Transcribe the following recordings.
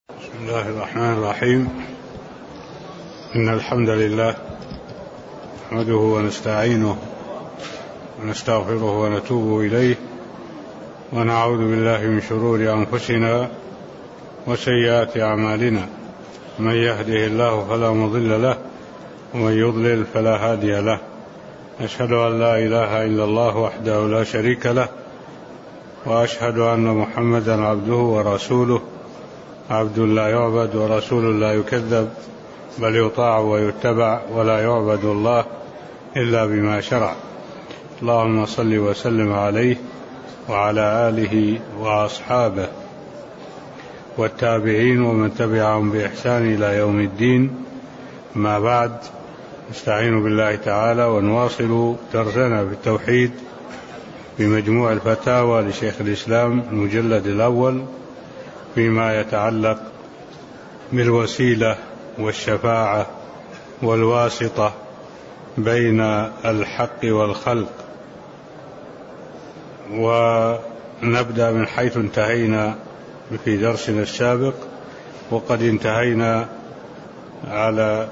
بسم الله الرحمن الرحيم. إن الحمد لله نحمده ونستعينه ونستغفره ونتوب إليه، ونعوذ بالله من شرور أنفسنا وسيئات أعمالنا. من يهده الله فلا مضل له، ومن يضلل فلا هادي له. أشهد أن لا إله إلا الله وحده لا شريك له، وأشهد أن محمدا عبده ورسوله، عبد لا يعبد ورسول لا يكذب، بل يطاع ويتبع، ولا يعبد الله إلا بما شرع. اللهم صل وسلم عليه وعلى آله وأصحابه والتابعين ومن تبعهم بإحسان إلى يوم الدين. ما بعد، نستعين بالله تعالى ونواصل درسنا في التوحيد بمجموع الفتاوى لشيخ الإسلام المجلد الأول، فيما يتعلق بالوسيلة والشفاعة والواسطة بين الحق والخلق. ونبدأ من حيث انتهينا في درسنا السابق، وقد انتهينا على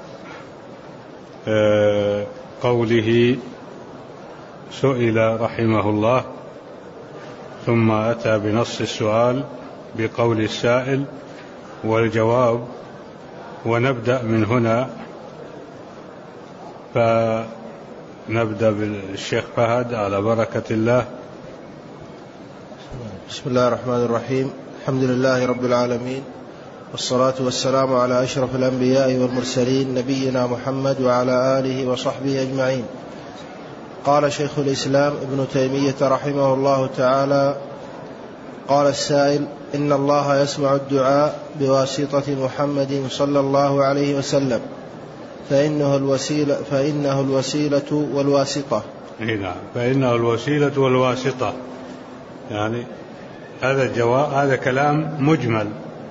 قوله: سئل رحمه الله، ثم أتى بنص السؤال بقول السائل والجواب. ونبدأ من هنا، فنبدأ بالشيخ فهد على بركة الله. بسم الله الرحمن الرحيم. الحمد لله رب العالمين، والصلاة والسلام على أشرف الأنبياء والمرسلين، نبينا محمد وعلى آله وصحبه أجمعين. قال شيخ الإسلام ابن تيمية رحمه الله تعالى: قال السائل: إن الله يسمع الدعاء بواسطة محمد صلى الله عليه وسلم، فإنه الوسيلة والواسطة. نعم، فإنه الوسيلة والواسطة. يعني هذا الجواب، هذا كلام مجمل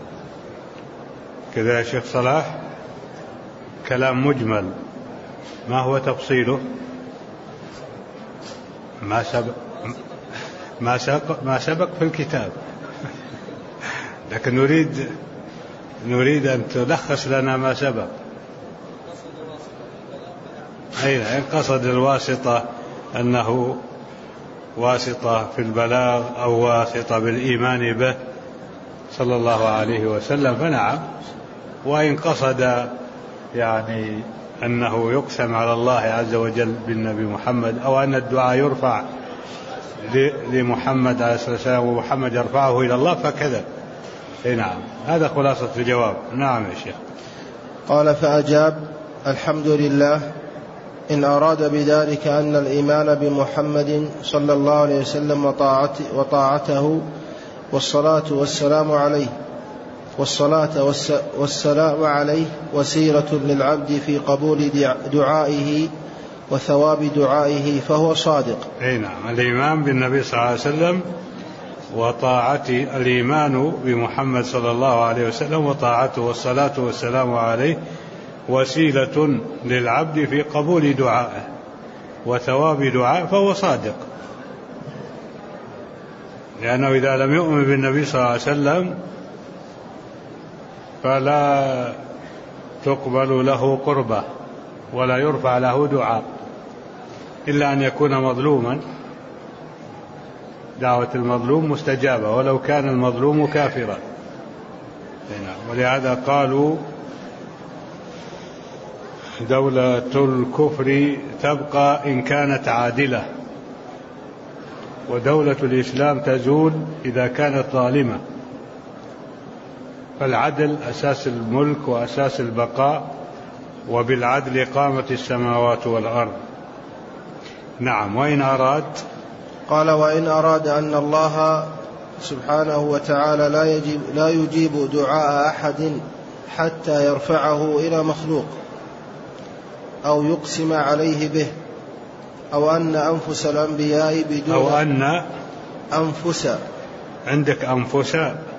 كذا يا شيخ صلاح، كلام مجمل. ما هو تفصيله؟ ما سبق في الكتاب، لكن نريد أن تلخص لنا ما سبق. إن قصد الواسطة أنه واسطة في البلاغ أو واسطة بالإيمان به صلى الله عليه وسلم فنعم. وإن قصد يعني أنه يقسم على الله عز وجل بالنبي محمد، أو أن الدعاء يرفع لمحمد عليه الصلاة والسلام ومحمد يرفعه إلى الله، فكذا. نعم، هذا خلاصة الجواب. نعم يا شيخ. قال: فأجاب: الحمد لله، إن أراد بذلك أن الإيمان بمحمد صلى الله عليه وسلم وطاعته والسلام عليه وسيلة للعبد في قبول دعائه وثواب دعائه، فهو صادق. نعم، الإيمان بالنبي صلى الله عليه وسلم وطاعته، الإيمان بمحمد صلى الله عليه وسلم وطاعته والصلاة والسلام عليه وسيلة للعبد في قبول دعائه وثواب دعائه، فهو صادق. لأنه إذا لم يؤمن بالنبي صلى الله عليه وسلم فلا تقبل له قربة ولا يرفع له دعاء، إلا أن يكون مظلوما. دعوة المظلوم مستجابة ولو كان المظلوم كافرا. ولهذا قالوا: دولة الكفر تبقى إن كانت عادلة، ودولة الإسلام تزول إذا كانت ظالمة. فالعدل أساس الملك وأساس البقاء، وبالعدل قامت السماوات والأرض. نعم. وإن أراد، قال: وإن أراد أن الله سبحانه وتعالى لا يجيب دعاء أحد حتى يرفعه إلى مخلوق، أو يقسم عليه به، أو أن أنفس الأنبياء بدون، أو أن أنفس، عندك أنفس،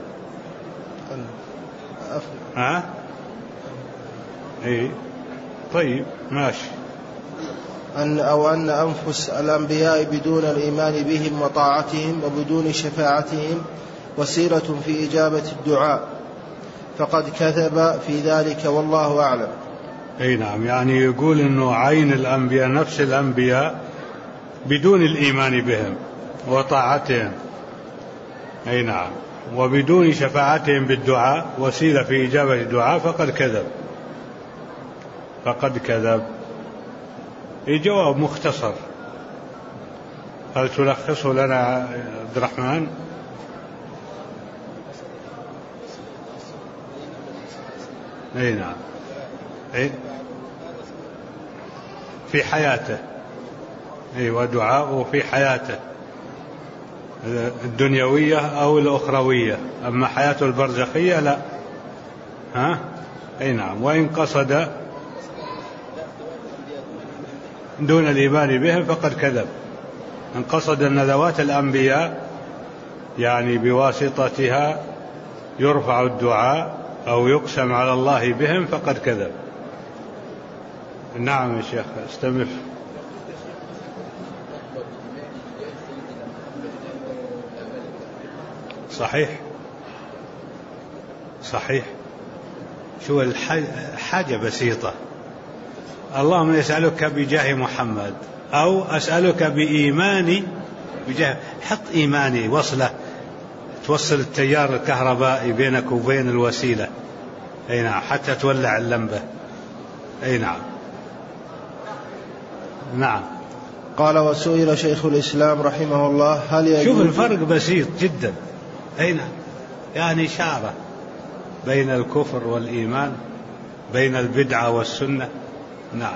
طيب ماشي. أو أن أنفس الأنبياء بدون الإيمان بهم وطاعتهم وبدون شفاعتهم وسيلة في إجابة الدعاء، فقد كذب في ذلك والله أعلم. أي نعم، يعني يقول أنه عين الأنبياء نفس الأنبياء بدون الإيمان بهم وطاعتهم، أي نعم، وبدون شفاعتهم بالدعاء وسيلة في إجابة الدعاء، فقد كذب. الجواب مختصر، هل تلخصه لنا عبد الرحمن؟ أي نعم، في حياته، ودعاءه في حياته الدنيوية أو الأخروية، أما حياته البرزخية لا. أي نعم، وإن قصد دون الإيمان بهم فقد كذب. إن قصد ندوات الأنبياء يعني بواسطتها يرفع الدعاء أو يقسم على الله بهم فقد كذب. نعم يا شيخ استمر. صحيح. شو الحاجة بسيطة، اللهم يسألك بجاه محمد أو أسألك بإيماني بجاه، حط إيماني وصلة توصل التيار الكهربائي بينك وبين الوسيلة، أي نعم، حتى تولع اللمبة. أي نعم. قال وسئل شيخ الإسلام رحمه الله هل يجوز، شوف الفرق بسيط جدا. أي نعم، يعني إشارة بين الكفر والإيمان، بين البدعة والسنة. نعم،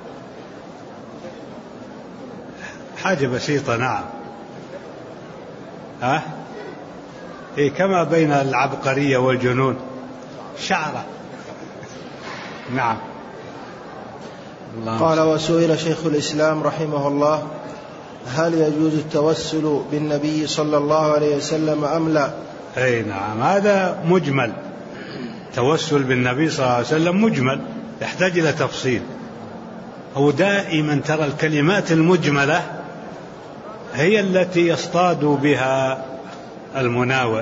حاجة بسيطة. نعم، كما بين العبقرية والجنون شعرة. نعم. قال وسئل شيخ الإسلام رحمه الله هل يجوز التوسل بالنبي صلى الله عليه وسلم أم لا؟ أي نعم، هذا مجمل، توسل بالنبي صلى الله عليه وسلم مجمل يحتاج إلى تفصيل. هو دائما ترى الكلمات المجملة هي التي يصطاد بها المناوئ،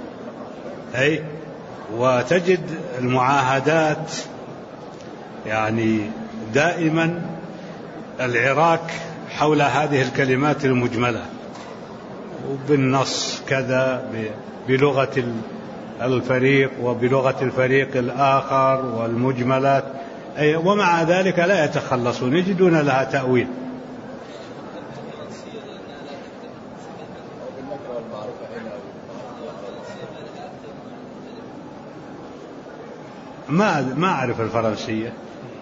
وتجد المعاهدات يعني دائما العراك حول هذه الكلمات المجملة، وبالنص كذا بلغة الفريق وبلغة الفريق الآخر والمجملات، ومع ذلك لا يتخلصون، يجدون لها تأويل. ما أعرف الفرنسية.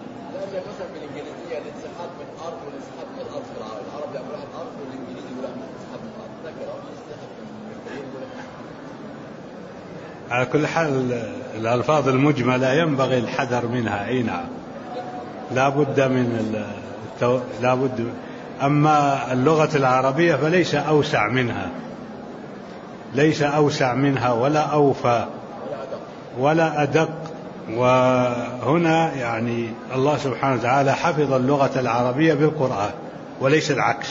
على كل حال الألفاظ المجملة ينبغي الحذر منها. أي نعم، لابد. أما اللغة العربية فليس أوسع منها ولا أوفى ولا أدق. وهنا يعني الله سبحانه وتعالى حفظ اللغة العربية بالقرآن وليس العكس.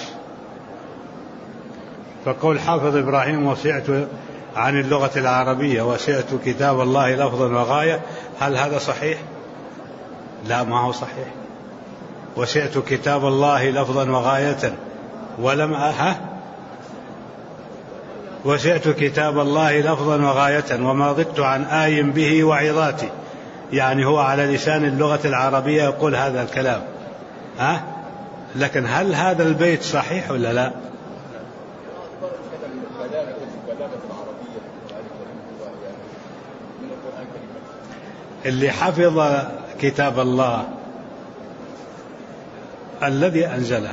فقول حافظ إبراهيم وسعت عن اللغة العربية وسعت كتاب الله لفظا وغاية، هل هذا صحيح؟ لا، ما هو صحيح. وسعت كتاب الله لفظا وغاية ولم وسعت كتاب الله لفظا وغاية وما ضدت عن آي به وعظاتي، يعني هو على لسان اللغة العربية يقول هذا الكلام. لكن هل هذا البيت صحيح ولا لا؟ اللي حفظ كتاب الله الذي أنزله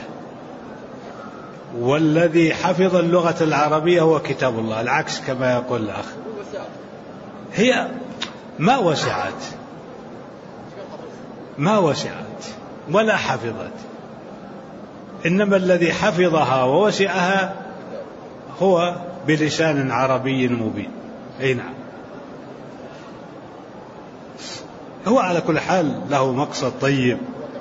والذي حفظ اللغة العربية هو كتاب الله، العكس كما يقول الأخ. هي ما وسعت ولا حفظت، إنما الذي حفظها ووسعها هو بلسان عربي مبين. أي نعم، هو على كل حال له مقصد طيب.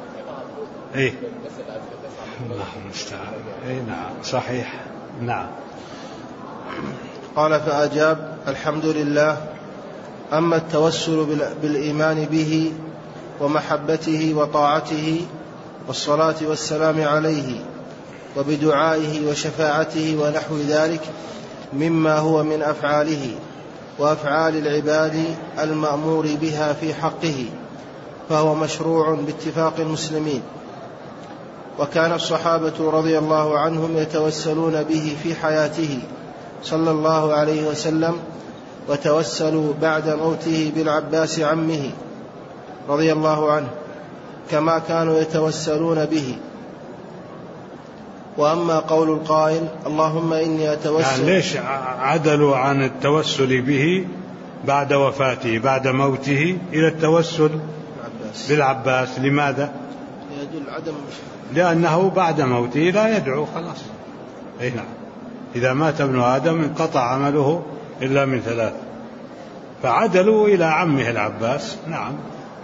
الله المستعان. نعم صحيح. نعم. قال فأجاب الحمد لله أما التوسل بالإيمان به ومحبته وطاعته والصلاة والسلام عليه وبدعائه وشفاعته ونحو ذلك مما هو من أفعاله وأفعال العباد المأمور بها في حقه، فهو مشروع باتفاق المسلمين. وكان الصحابة رضي الله عنهم يتوسلون به في حياته صلى الله عليه وسلم، وتوسلوا بعد موته بالعباس عمه رضي الله عنه كما كانوا يتوسلون به. وأما قول القائل اللهم إني أتوسل، يعني ليش عدلوا عن التوسل به بعد وفاته بعد موته إلى التوسل بالعباس؟ لماذا؟ يدل عدم، لأنه بعد موته لا يدعو خلاص. أي نعم، إذا مات ابن آدم انقطع عمله إلا من ثلاث، فعدلوا إلى عمه العباس. نعم.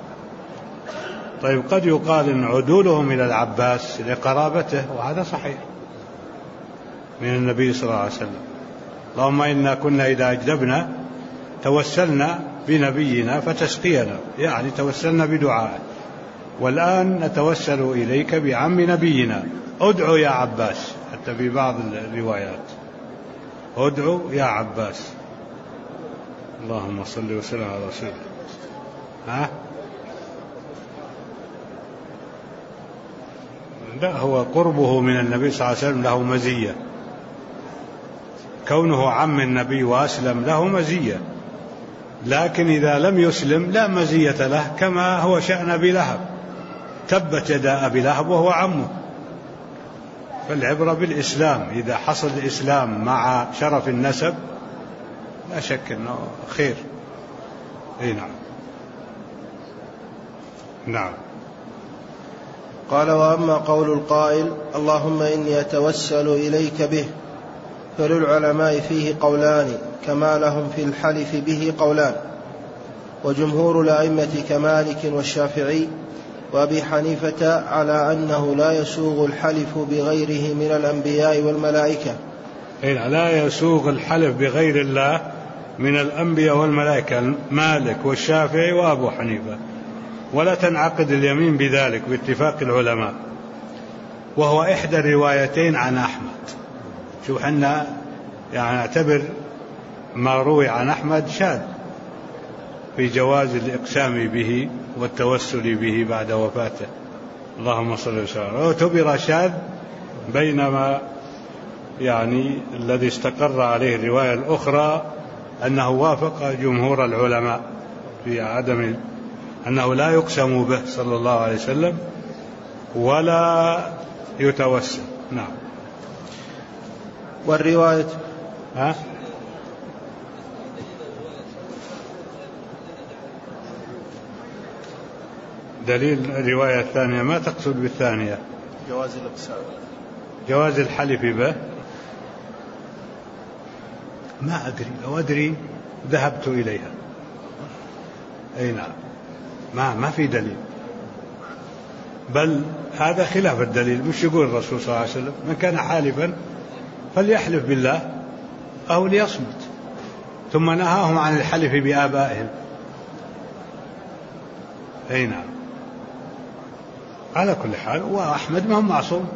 طيب قد يقال إن عدولهم إلى العباس لقرابته، وهذا صحيح من النبي صلى الله عليه وسلم. اللهم إنا كنا إذا أجدبنا توسلنا بنبينا فتسقينا، يعني توسلنا بدعاء، والآن نتوسل إليك بعم نبينا، ادعو يا عباس. حتى في بعض الروايات ادعو يا عباس. اللهم صل وسلم على رسوله. لا، هو قربه من النبي صلى الله عليه وسلم له مزية، كونه عم النبي وأسلم له مزية، لكن إذا لم يسلم لا مزية له، كما هو شأن أبي لهب، تبت يدا أبي لهب وهو عمه. فالعبرة بالإسلام، إذا حصل الإسلام مع شرف النسب لا شك أنه خير. أي نعم. نعم. قال وأما قول القائل اللهم إني أتوسل إليك به، فللعلماء فيه قولان كما لهم في الحلف به قولان. وجمهور الأئمة كمالك والشافعي وأبي حنيفة على أنه لا يسوغ الحلف بغيره من الأنبياء والملائكة. لا يسوغ الحلف بغير الله من الأنبياء والملائكة، مالك والشافعي وأبو حنيفة، ولا تنعقد اليمين بذلك باتفاق العلماء، وهو إحدى الروايتين عن أحمد. شوف حنا يعني نعتبر ما روي عن أحمد شاذ في جواز الإقسام به والتوسل به بعد وفاته، اللهم صل وسلم، واعتبر شاذ، بينما يعني الذي استقر عليه الرواية الأخرى أنه وافق جمهور العلماء في عدم أنه لا يقسم به صلى الله عليه وسلم ولا يتوسل. نعم. والرواية دليل الرواية الثانية، ما تقصد بالثانية؟ جواز الإقسام، جواز الحلف به. ما أدري، لو أدري ذهبت إليها. أي نعم، ما في دليل، بل هذا خلاف الدليل. مش يقول الرسول صلى الله عليه وسلم من كان حالفا فليحلف بالله أو ليصمت، ثم نهاهم عن الحلف بآبائهم. أي نعم. على كل حال، وأحمد ما هو معصوم،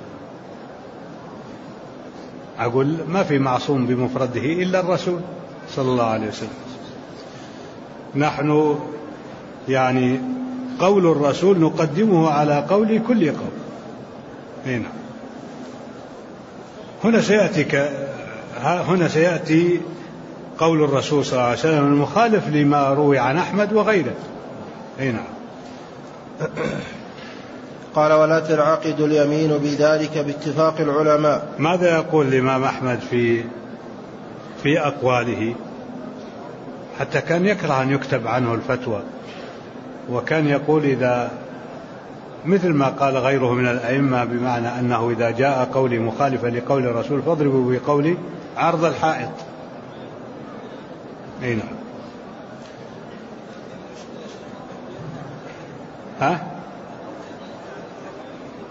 أقول ما في معصوم بمفرده إلا الرسول صلى الله عليه وسلم. نحن يعني قول الرسول نقدمه على قول كل قول. هنا سيأتي قول الرسول صلى الله عليه وسلم المخالف لما روي عن أحمد وغيره. هنا قال ولا تنعقد اليمين بذلك باتفاق العلماء. ماذا يقول الإمام أحمد في أقواله؟ حتى كان يكره أن يكتب عنه الفتوى، وكان يقول إذا مثل ما قال غيره من الأئمة، بمعنى أنه إذا جاء قولي مخالفا لقول الرسول فاضربوا بقولي عرض الحائط. أي نعم.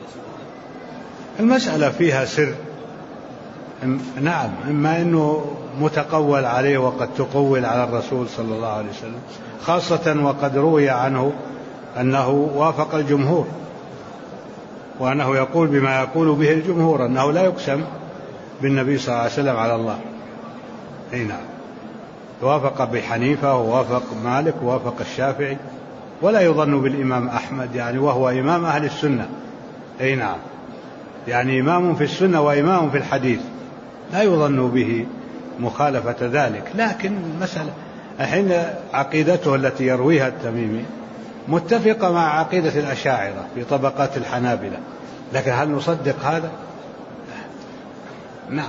المسألة فيها سر. نعم، إما أنه متقول عليه وقد تقول على الرسول صلى الله عليه وسلم، خاصة وقد روي عنه أنه وافق الجمهور، وأنه يقول بما يقول به الجمهور، أنه لا يقسم بالنبي صلى الله عليه وسلم على الله. أي نعم، وافق بحنيفة ووافق مالك ووافق الشافعي، ولا يظن بالإمام أحمد يعني وهو إمام أهل السنة. أي نعم، يعني إمام في السنة وإمام في الحديث، لا يظن به مخالفة ذلك. لكن مسألة الحين عقيدته التي يرويها التميمي متفقة مع عقيدة الأشاعرة في طبقات الحنابلة، لكن هل نصدق هذا؟ نعم.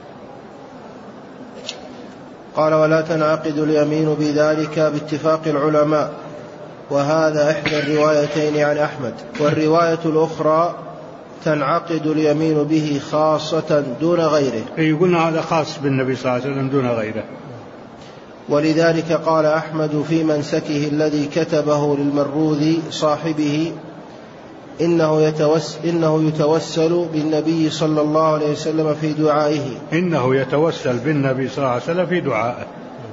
قال: ولا تنعقد اليمين بذلك باتفاق العلماء، وهذا إحدى الروايتين عن أحمد. والرواية الأخرى تنعقد اليمين به خاصة دون غيره. يقولنا هذا خاص بالنبي صلى الله عليه وسلم دون غيره. ولذلك قال أحمد في منسكه الذي كتبه للمروذي صاحبه: إنه يتوسل بالنبي صلى الله عليه وسلم في دعائه. إنه يتوسل بالنبي صلى الله عليه وسلم في دعائه.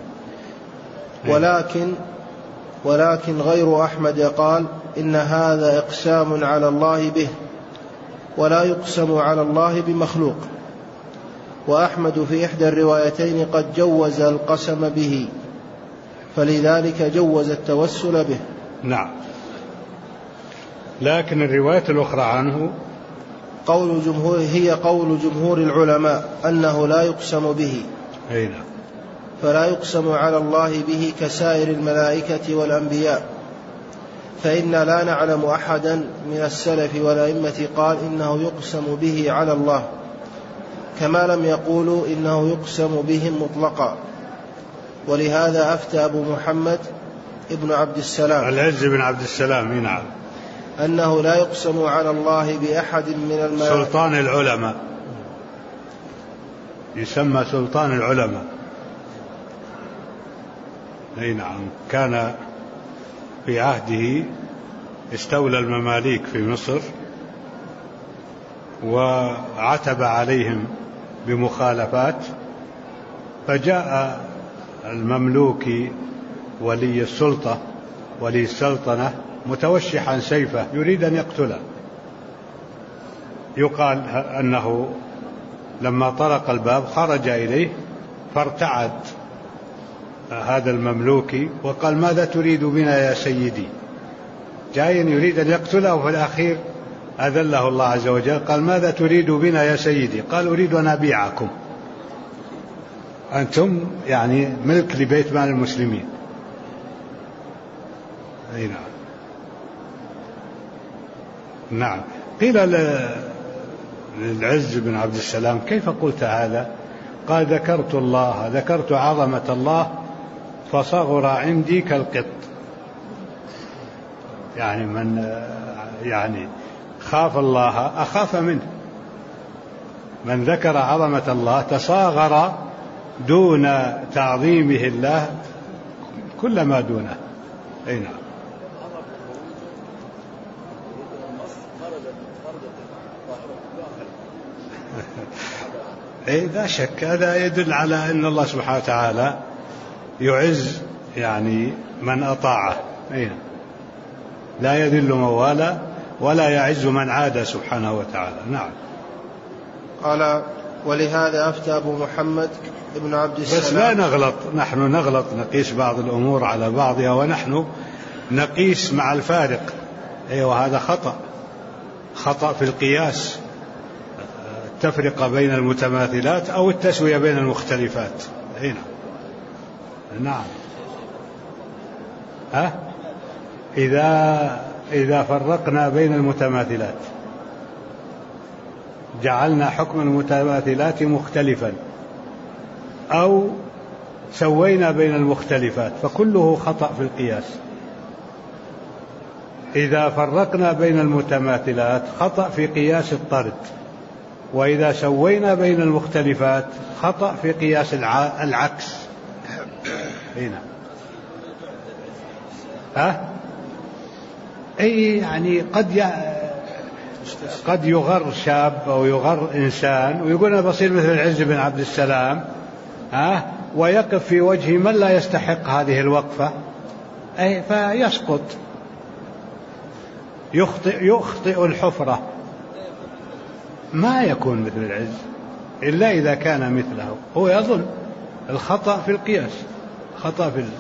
ولكن غير أحمد قال: إن هذا إقسام على الله به، ولا يقسم على الله بمخلوق. وأحمد في إحدى الروايتين قد جوز القسم به، فلذلك جوز التوسل به. نعم. لكن الرواية الأخرى عنه هي قول جمهور العلماء أنه لا يقسم به. أي نعم. فلا يقسم على الله به كسائر الملائكة والأنبياء، فإن لا نعلم أحدا من السلف والأئمة قال إنه يقسم به على الله، كما لم يقولوا إنه يقسم بهم مطلقا. ولهذا أفتى أبو محمد ابن عبد السلام العز بن عبد السلام نعم أنه لا يقسم على الله بأحد من الملائكة. سلطان العلماء، يسمى سلطان العلماء. أي نعم. كان في عهده استولى المماليك في مصر وعتب عليهم بمخالفات، فجاء المملوكي ولي السلطة ولي السلطنة متوشحا سيفه يريد أن يقتله. يقال أنه لما طرق الباب خرج إليه فارتعد هذا المملوكي وقال: ماذا تريد بنا يا سيدي؟ جاي يريد أن يقتله، وفي الأخير أذله الله عز وجل. قال: ماذا تريد بنا يا سيدي؟ قال: أريد أن أبيعكم، أنتم يعني ملك لبيت مال المسلمين. أي نعم. نعم. قيل للعز بن عبد السلام: كيف قلت هذا؟ قال: ذكرت عظمة الله فصغر عندي كالقط. يعني من خاف الله أخاف منه. من ذكر عظمة الله تصاغر دون تعظيمه الله كل ما دونه. أي نعم. لا شك هذا يدل على أن الله سبحانه وتعالى يعز يعني من أطاعه. لا يذل من والى ولا يعز من عاد سبحانه وتعالى. نعم. قال: ولهذا أفتى أبو محمد ابن عبد السلام. بس لا نغلط، نحن نغلط، نقيس بعض الأمور على بعضها، ونحن نقيس مع الفارق. وهذا خطأ في القياس، التفرقة بين المتماثلات أو التسوية بين المختلفات. هنا نعم. إذا فرقنا بين المتماثلات جعلنا حكم المتماثلات مختلفا، أو سوينا بين المختلفات، فكله خطأ في القياس. إذا فرقنا بين المتماثلات خطأ في قياس الطرد، وإذا سوينا بين المختلفات خطأ في قياس العكس. هنا يعني قد يغر شاب أو يغر إنسان ويقول أنا بصير مثل العز بن عبد السلام، ويقف في وجه من لا يستحق هذه الوقفة فيسقط، يخطئ الحفرة، ما يكون مثل العز إلا إذا كان مثله. هو يظن الخطأ في القياس، خطأ في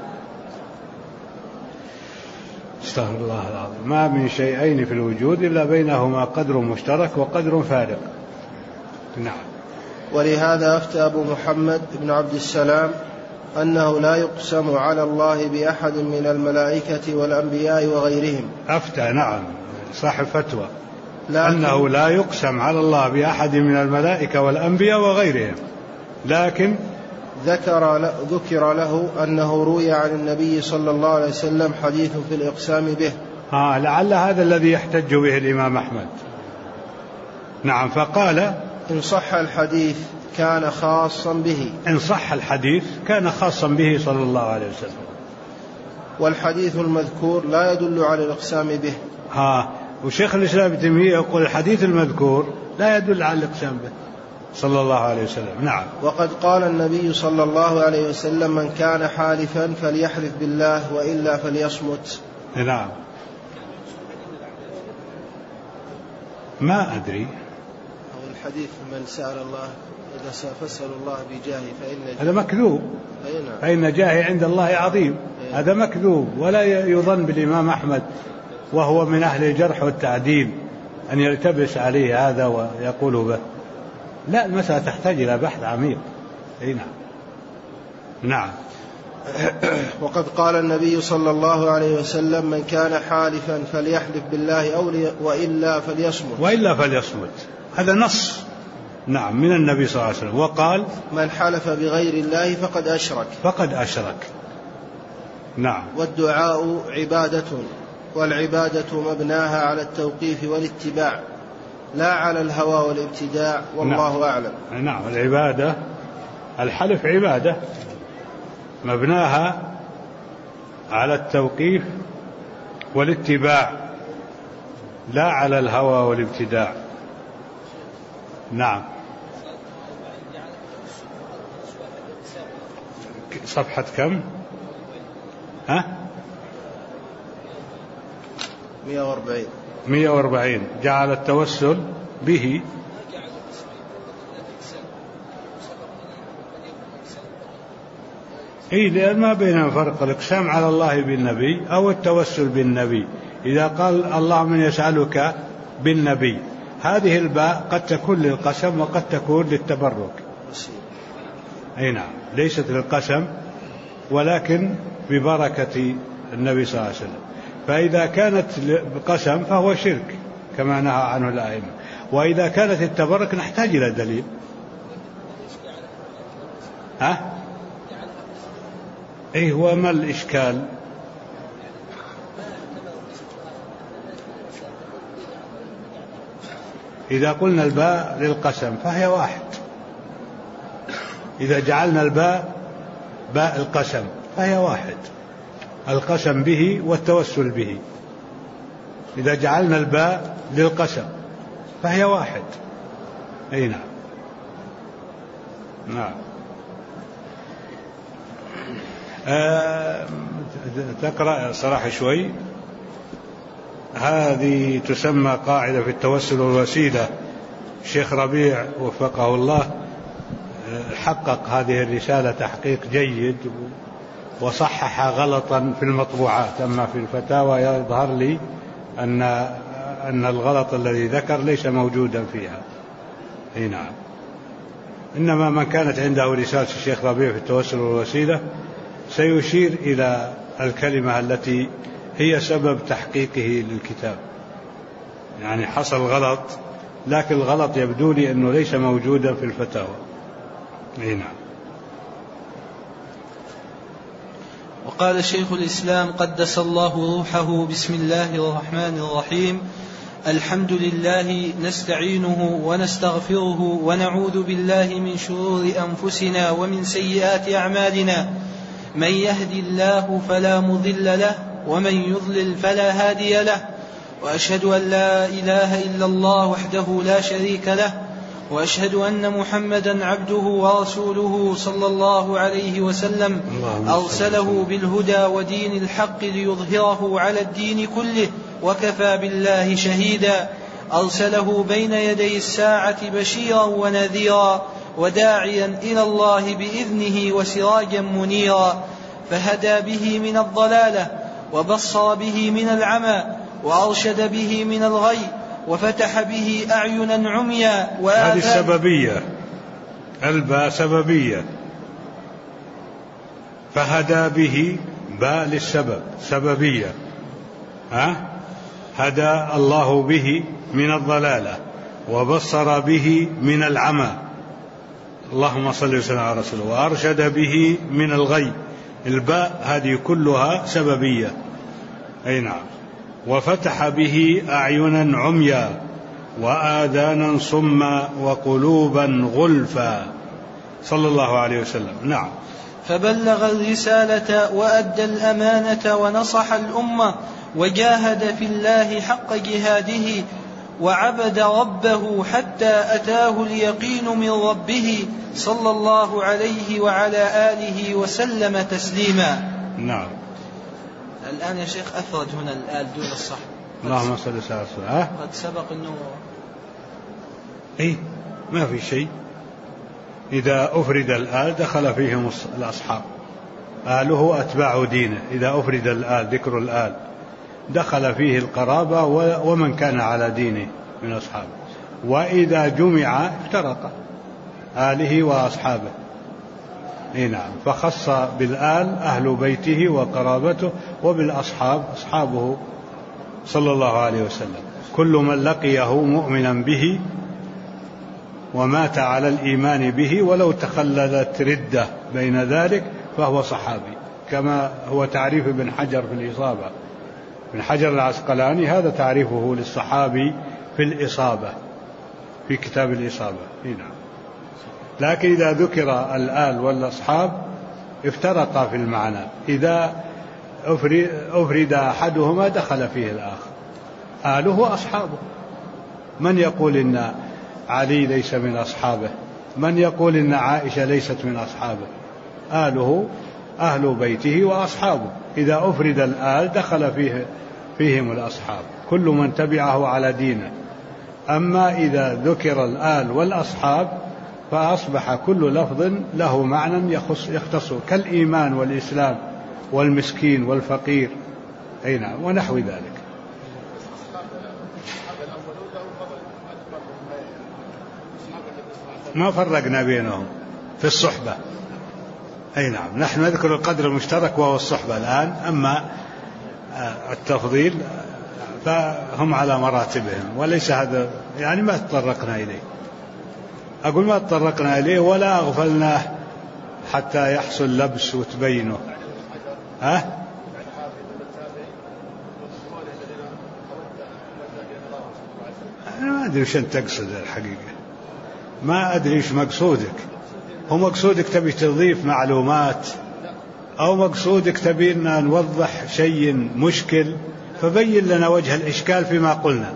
استغفر الله العظيم. ما من شيئين في الوجود إلا بينهما قدر مشترك وقدر فارق. نعم. ولهذا أفتى أبو محمد بن عبد السلام أنه لا يقسم على الله بأحد من الملائكة والأنبياء وغيرهم. أفتى، نعم، صاحب فتوى، أنه لا يقسم على الله بأحد من الملائكة والأنبياء وغيرهم، لكن ذكر له أنه روي عن النبي صلى الله عليه وسلم حديث في الإقسام به. لعل هذا الذي يحتج به الإمام أحمد. نعم. فقال إن صح الحديث كان خاصا به. إن صح الحديث كان خاصا به صلى الله عليه وسلم. والحديث المذكور لا يدل على الإقسام به. وشيخ الإسلام ابن تيمية يقول الحديث المذكور لا يدل على الإقسام به صلى الله عليه وسلم. نعم. وقد قال النبي صلى الله عليه وسلم من كان حالفا فليحلف بالله وإلا فليصمت. نعم. ما أدري. الحديث من سأل الله إذا فسأل الله بجاهه هذا مكذوب، فإن جاهي عند الله عظيم. هذا مكذوب، ولا يظن بالإمام أحمد وهو من أهل الجرح والتعديل أن يلتبس عليه هذا ويقول به. لا، المسألة تحتاج إلى بحث عميق. نعم. نعم. وقد قال النبي صلى الله عليه وسلم من كان حالفا فليحلف بالله وإلا فليصمت. وإلا فليصمت، هذا نص. نعم، من النبي صلى الله عليه وسلم. وقال من حلف بغير الله فقد أشرك. نعم. والدعاء عبادة، والعبادة مبناها على التوقيف والاتباع لا على الهوى والابتداع، والله نعم. أعلم. نعم. العبادة، الحلف عبادة مبناها على التوقيف والاتباع لا على الهوى والابتداع. نعم. صفحة كم؟ 140. جعل التوسل به لأن ما بين فرق الإقسام على الله بالنبي أو التوسل بالنبي. إذا قال الله من يسألك بالنبي، هذه الباء قد تكون للقسم وقد تكون للتبرك. نعم، ليست للقسم ولكن ببركة النبي صلى الله عليه وسلم. فإذا كانت بقسم فهو شرك كما نهى عنه الأئمة، وإذا كانت التبرك نحتاج إلى دليل. وما الإشكال؟ إذا قلنا الباء للقسم فهي واحد، إذا جعلنا الباء باء القسم فهي واحد، القسم به والتوسل به. إذا جعلنا الباء للقسم فهي واحد. نعم. نعم. تقرأ صراحة شوي. هذه تسمى قاعدة في التوسل والوسيلة. الشيخ ربيع وفقه الله حقق هذه الرسالة تحقيق جيد وصحح غلطا في المطبوعات، أما في الفتاوى يظهر لي أن الغلط الذي ذكر ليس موجودا فيها. نعم. إنما من كانت عنده رسالة الشيخ ربيع في التوسل والوسيلة سيشير إلى الكلمة التي هي سبب تحقيقه للكتاب. يعني حصل غلط، لكن الغلط يبدو لي أنه ليس موجودا في الفتاوى. نعم. وقال شيخ الإسلام قدس الله روحه: بسم الله الرحمن الرحيم. الحمد لله نستعينه ونستغفره ونعوذ بالله من شرور أنفسنا ومن سيئات أعمالنا، من يهدي الله فلا مضل له ومن يضلل فلا هادي له، وأشهد أن لا إله إلا الله وحده لا شريك له، وأشهد أن محمدا عبده ورسوله صلى الله عليه وسلم أرسله بالهدى ودين الحق ليظهره على الدين كله وكفى بالله شهيدا. أرسله بين يدي الساعة بشيرا ونذيرا وداعيا إلى الله بإذنه وسراجا منيرا، فهدى به من الضلالة وبصر به من العمى وأرشد به من الغي وفتح به أعينا عميا. هذه السببية، الباء سببية، فهدى به باء للسبب سببية، هدى الله به من الضلالة وبصر به من العمى، اللهم صل وسلم على رسوله، وأرشد به من الغي، الباء هذه كلها سببية. أي نعم. وفتح به أعينا عميا وآذانا صما وقلوبا غلفا، صلى الله عليه وسلم. نعم. فبلغ الرسالة وأدى الأمانة ونصح الأمة وجاهد في الله حق جهاده وعبد ربه حتى أتاه اليقين من ربه صلى الله عليه وعلى آله وسلم تسليما. نعم. الآن يا شيخ أفرد هنا الآل دون الصح. اللهم صل وسلم. قد سبق أنه ما في شيء، إذا أفرد الآل دخل فيهم الأصحاب، آله أتباع دينه، إذا أفرد الآل ذكر الآل دخل فيه القرابة ومن كان على دينه من أصحابه، وإذا جمع افترق آله وأصحابه. نعم. فخص بالآل أهل بيته وقرابته، وبالأصحاب أصحابه صلى الله عليه وسلم. كل من لقيه مؤمنا به ومات على الإيمان به ولو تخللت ردة بين ذلك فهو صحابي، كما هو تعريف ابن حجر في الإصابة. ابن حجر العسقلاني هذا تعريفه للصحابي في الإصابة، في كتاب الإصابة. نعم. لكن إذا ذكر الآل والأصحاب افترقا في المعنى، إذا أفرد أحدهما دخل فيه الآخر، آله أصحابه. من يقول إن علي ليس من أصحابه؟ من يقول إن عائشة ليست من أصحابه؟ آله أهل بيته وأصحابه، إذا أفرد الآل دخل فيهم الأصحاب، كل من تبعه على دينه. أما إذا ذكر الآل والأصحاب فأصبح كل لفظ له معنى يختصه، كالإيمان والإسلام والمسكين والفقير، ونحو ذلك. ما فرقنا بينهم في الصحبة. نعم. نحن نذكر القدر المشترك وهو الصحبة الآن، أما التفضيل فهم على مراتبهم، وليس هذا ما تطرقنا إليه. أقول ما تطرقنا إليه ولا أغفلناه حتى يحصل لبس وتبينه. أنا ما أدري وش أنت تقصد الحقيقة، ما أدري وش مقصودك. هو مقصودك تبي تضيف معلومات، أو مقصودك تبينا نوضح شيء مشكل، فبين لنا وجه الإشكال فيما قلنا.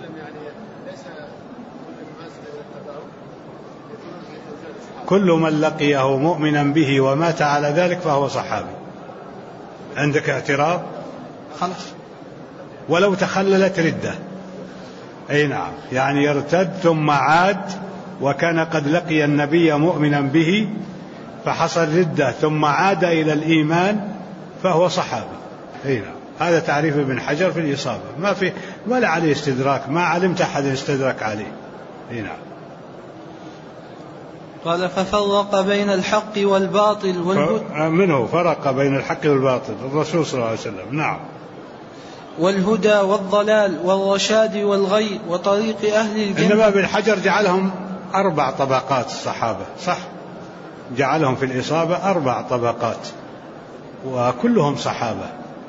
كل من لقيه مؤمنا به ومات على ذلك فهو صحابي. عندك اعتراض؟ خلاص، ولو تخللت ردة. نعم. يرتد ثم عاد، وكان قد لقي النبي مؤمنا به فحصل ردة ثم عاد إلى الإيمان فهو صحابي. نعم. هذا تعريف ابن حجر في الإصابة، ما لا عليه استدراك، ما علمت أحد استدرك عليه. نعم. قال ففرق بين الحق والباطل منه فرق بين الحق والباطل الرسول صلى الله عليه وسلم. نعم. والهدى والضلال والرشاد والغي وطريق أهل الجنة. إنما ابن حجر جعلهم 4 طبقات الصحابة، صح؟ جعلهم في الإصابة 4 طبقات وكلهم صحابة.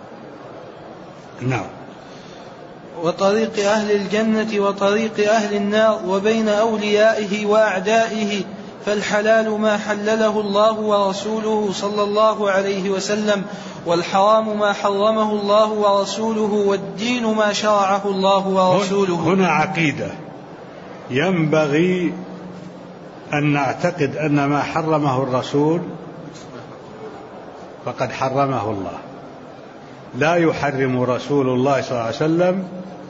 نعم. وطريق أهل الجنة وطريق أهل النار وبين أوليائه وأعدائه، فالحلال ما حلله الله ورسوله صلى الله عليه وسلم، والحرام ما حرمه الله ورسوله، والدين ما شرعه الله ورسوله. هنا عقيدة ينبغي أن نعتقد أن ما حرمه الرسول فقد حرمه الله. لا يحرم رسول الله صلى الله عليه وسلم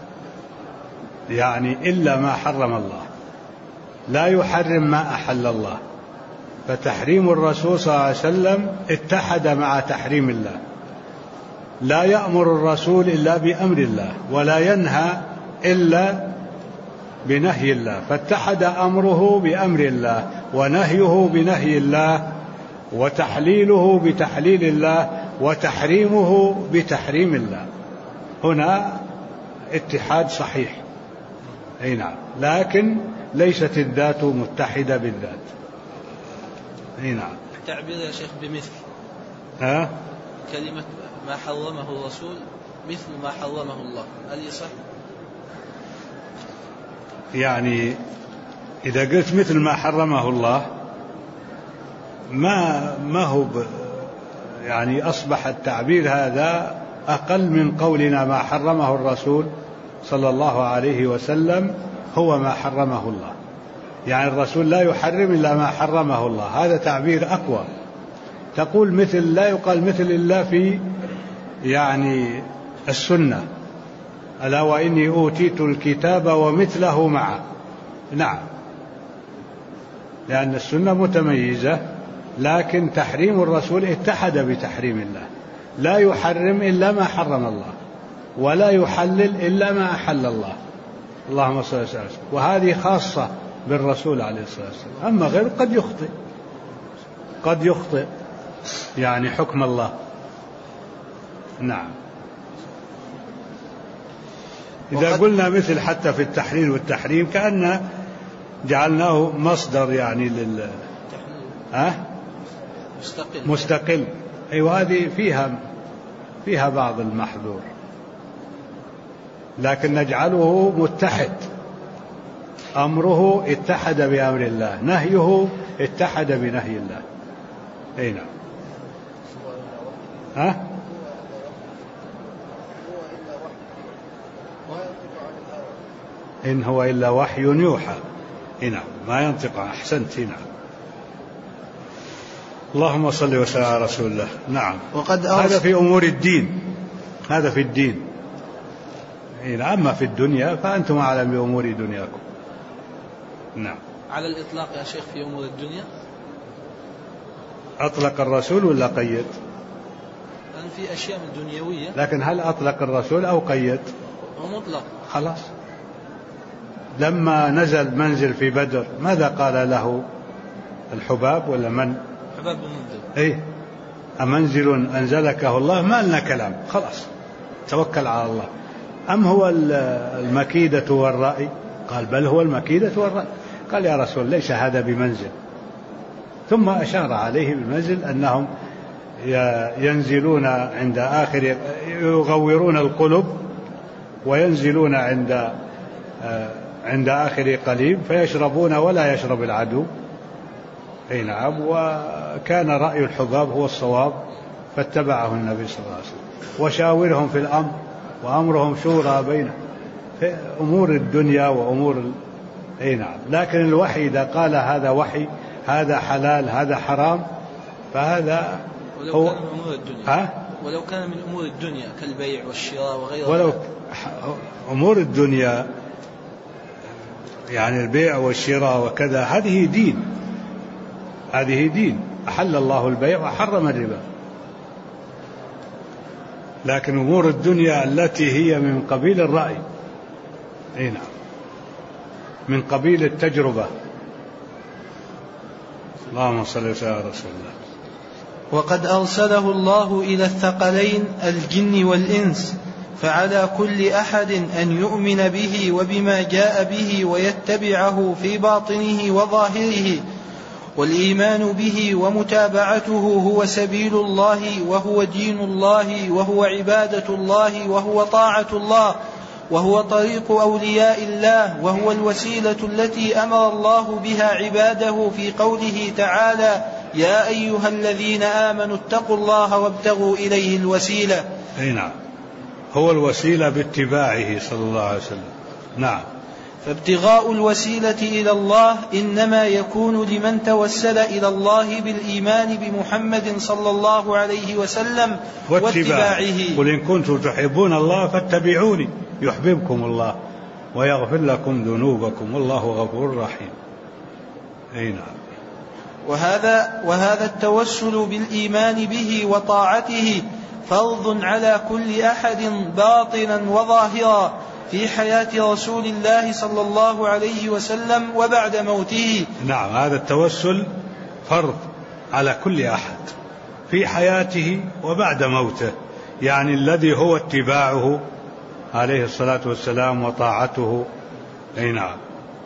يعني إلا ما حرم الله، لا يحرم ما أحل الله، فتحريم الرسول صلى الله عليه وسلم اتحد مع تحريم الله. لا يأمر الرسول إلا بأمر الله، ولا ينهى إلا بنهي الله، فاتحد أمره بأمر الله، ونهيه بنهي الله، وتحليله بتحليل الله، وتحريمه بتحريم الله. هنا اتحاد صحيح، أي نعم، لكن ليست الذات متحدة بالذات. أي نعم. التعبير يا شيخ بمثل كلمة ما حرمه الرسول مثل ما حرمه الله، هل يصح؟ يعني إذا قلت مثل ما حرمه الله ما هو يعني أصبح التعبير هذا أقل من قولنا ما حرمه الرسول صلى الله عليه وسلم هو ما حرمه الله. يعني الرسول لا يحرم إلا ما حرمه الله، هذا تعبير أقوى. تقول مثل، لا يقال مثل إلا في يعني السنة، ألا وإني أوتيت الكتاب ومثله معه. نعم، لأن السنة متميزة، لكن تحريم الرسول اتحد بتحريم الله. لا يحرم إلا ما حرم الله، ولا يحلل إلا ما أحل الله. اللهم صل وسلم. وهذه خاصة بالرسول عليه الصلاة والسلام، أما غير قد يخطئ يعني حكم الله. نعم. إذا قلنا مثل حتى في التحليل والتحريم كأن جعلناه مصدر يعني مستقل. أيوة، هذه فيها بعض المحذور، لكن نجعله متحد، أمره اتحد بأمر الله، نهيه اتحد بنهي الله. أي نعم. إن هو إلا وحي يوحى. نعم، ما ينطق. أحسنت. نعم. اللهم صل وسلم على رسول الله. نعم. هذا في أمور الدين، هذا في الدين. أما في الدنيا فأنتم أعلم بأمور دنياكم. نعم. على الإطلاق يا شيخ في أمور الدنيا أطلق الرسول ولا قيد؟ أن في أشياء دنيوية، لكن هل أطلق الرسول أو قيد؟ هو مطلق. خلاص. لما نزل منزل في بدر ماذا قال له الحباب ولا من؟ حباب بن منذر. إيه، أمنزل أنزلكه الله؟ ما لنا كلام، خلاص توكل على الله. أم هو المكيدة والرأي؟ قال بل هو المكيدة والرأي. قال يا رسول ليس هذا بمنزل. ثم أشار عليه بالمنزل أنهم ينزلون عند آخر، يغورون القلوب وينزلون عند آخر قليب فيشربون ولا يشرب العدو. أي نعم. وكان رأي الحباب هو الصواب فاتبعه النبي صلى الله عليه وسلم. وشاورهم في الأمر وأمرهم شورى بينهم في أمور الدنيا وأمور أي نعم. لكن الوحي إذا قال هذا وحي، هذا حلال، هذا حرام، فهذا ولو كان من أمور الدنيا. ولو كان من أمور الدنيا كالبيع والشراء وغيره. ولو أمور الدنيا يعني البيع والشراء وكذا، هذه دين، هذه دين. أحل الله البيع وحرم الربا. لكن أمور الدنيا التي هي من قبيل الرأي، أي نعم، من قبيل التجربة. اللهم صل وسلم على رسول الله. وقد أرسله الله إلى الثقلين الجن والإنس، فعلى كل أحد أن يؤمن به وبما جاء به ويتبعه في باطنه وظاهره. والإيمان به ومتابعته هو سبيل الله، وهو دين الله، وهو عبادة الله، وهو طاعة الله، وهو طريق أولياء الله، وهو الوسيلة التي أمر الله بها عباده في قوله تعالى: يا أيها الذين آمنوا اتقوا الله وابتغوا إليه الوسيلة. أي نعم، هو الوسيلة باتباعه صلى الله عليه وسلم. نعم. فابتغاء الوسيلة إلى الله إنما يكون لمن توسل إلى الله بالإيمان بمحمد صلى الله عليه وسلم واتباعه. قل إن كنتم تحبون الله فاتبعوني يحببكم الله ويغفر لكم ذنوبكم والله غفور رحيم. أي نعم. وهذا التوسل بالإيمان به وطاعته فرض على كل أحد باطنا وظاهرا في حياة رسول الله صلى الله عليه وسلم وبعد موته. نعم، هذا التوسل فرض على كل أحد في حياته وبعد موته، يعني الذي هو اتباعه عليه الصلاة والسلام وطاعته. أي نعم،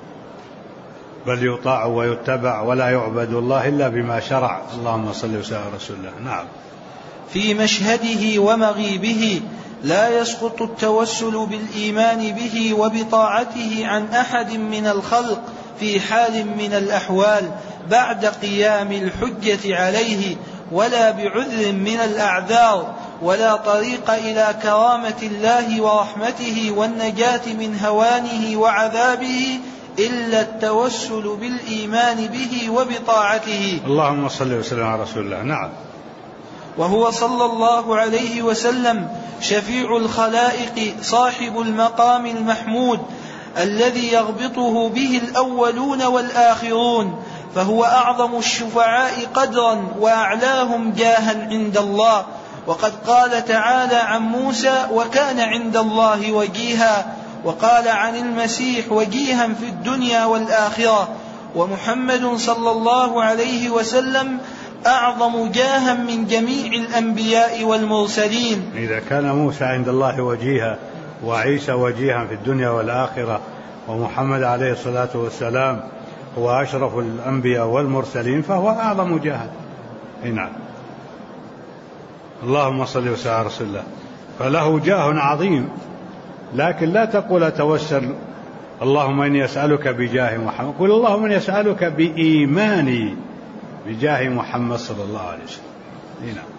بل يطاع ويتبع ولا يعبد الله إلا بما شرع. اللهم صل وسلم على رسول الله. نعم. في مشهده ومغيبه لا يسقط التوسل بالإيمان به وبطاعته عن أحد من الخلق في حال من الأحوال بعد قيام الحجة عليه، ولا بعذر من الأعذار، ولا طريق إلى كرامة الله ورحمته والنجاة من هوانه وعذابه إلا التوسل بالإيمان به وبطاعته. اللهم صل وسلم على رسول الله. نعم. وهو صلى الله عليه وسلم شفيع الخلائق صاحب المقام المحمود الذي يغبطه به الأولون والآخرون، فهو أعظم الشفعاء قدرا وأعلاهم جاها عند الله. وقد قال تعالى عن موسى وكان عند الله وجيها، وقال عن المسيح وجيها في الدنيا والآخرة. ومحمد صلى الله عليه وسلم أعظم جاها من جميع الأنبياء والمرسلين. إذا كان موسى عند الله وجيها وعيسى وجيها في الدنيا والآخرة ومحمد عليه الصلاة والسلام هو أشرف الأنبياء والمرسلين فهو أعظم جاها. نعم. اللهم صل وسلم على رسول الله. فله جاه عظيم، لكن لا تقول توسل اللهم إني أسألك بجاه محمد، قل اللهم إني أسألك بإيماني بجاه محمد صلى الله عليه وسلم. نعم.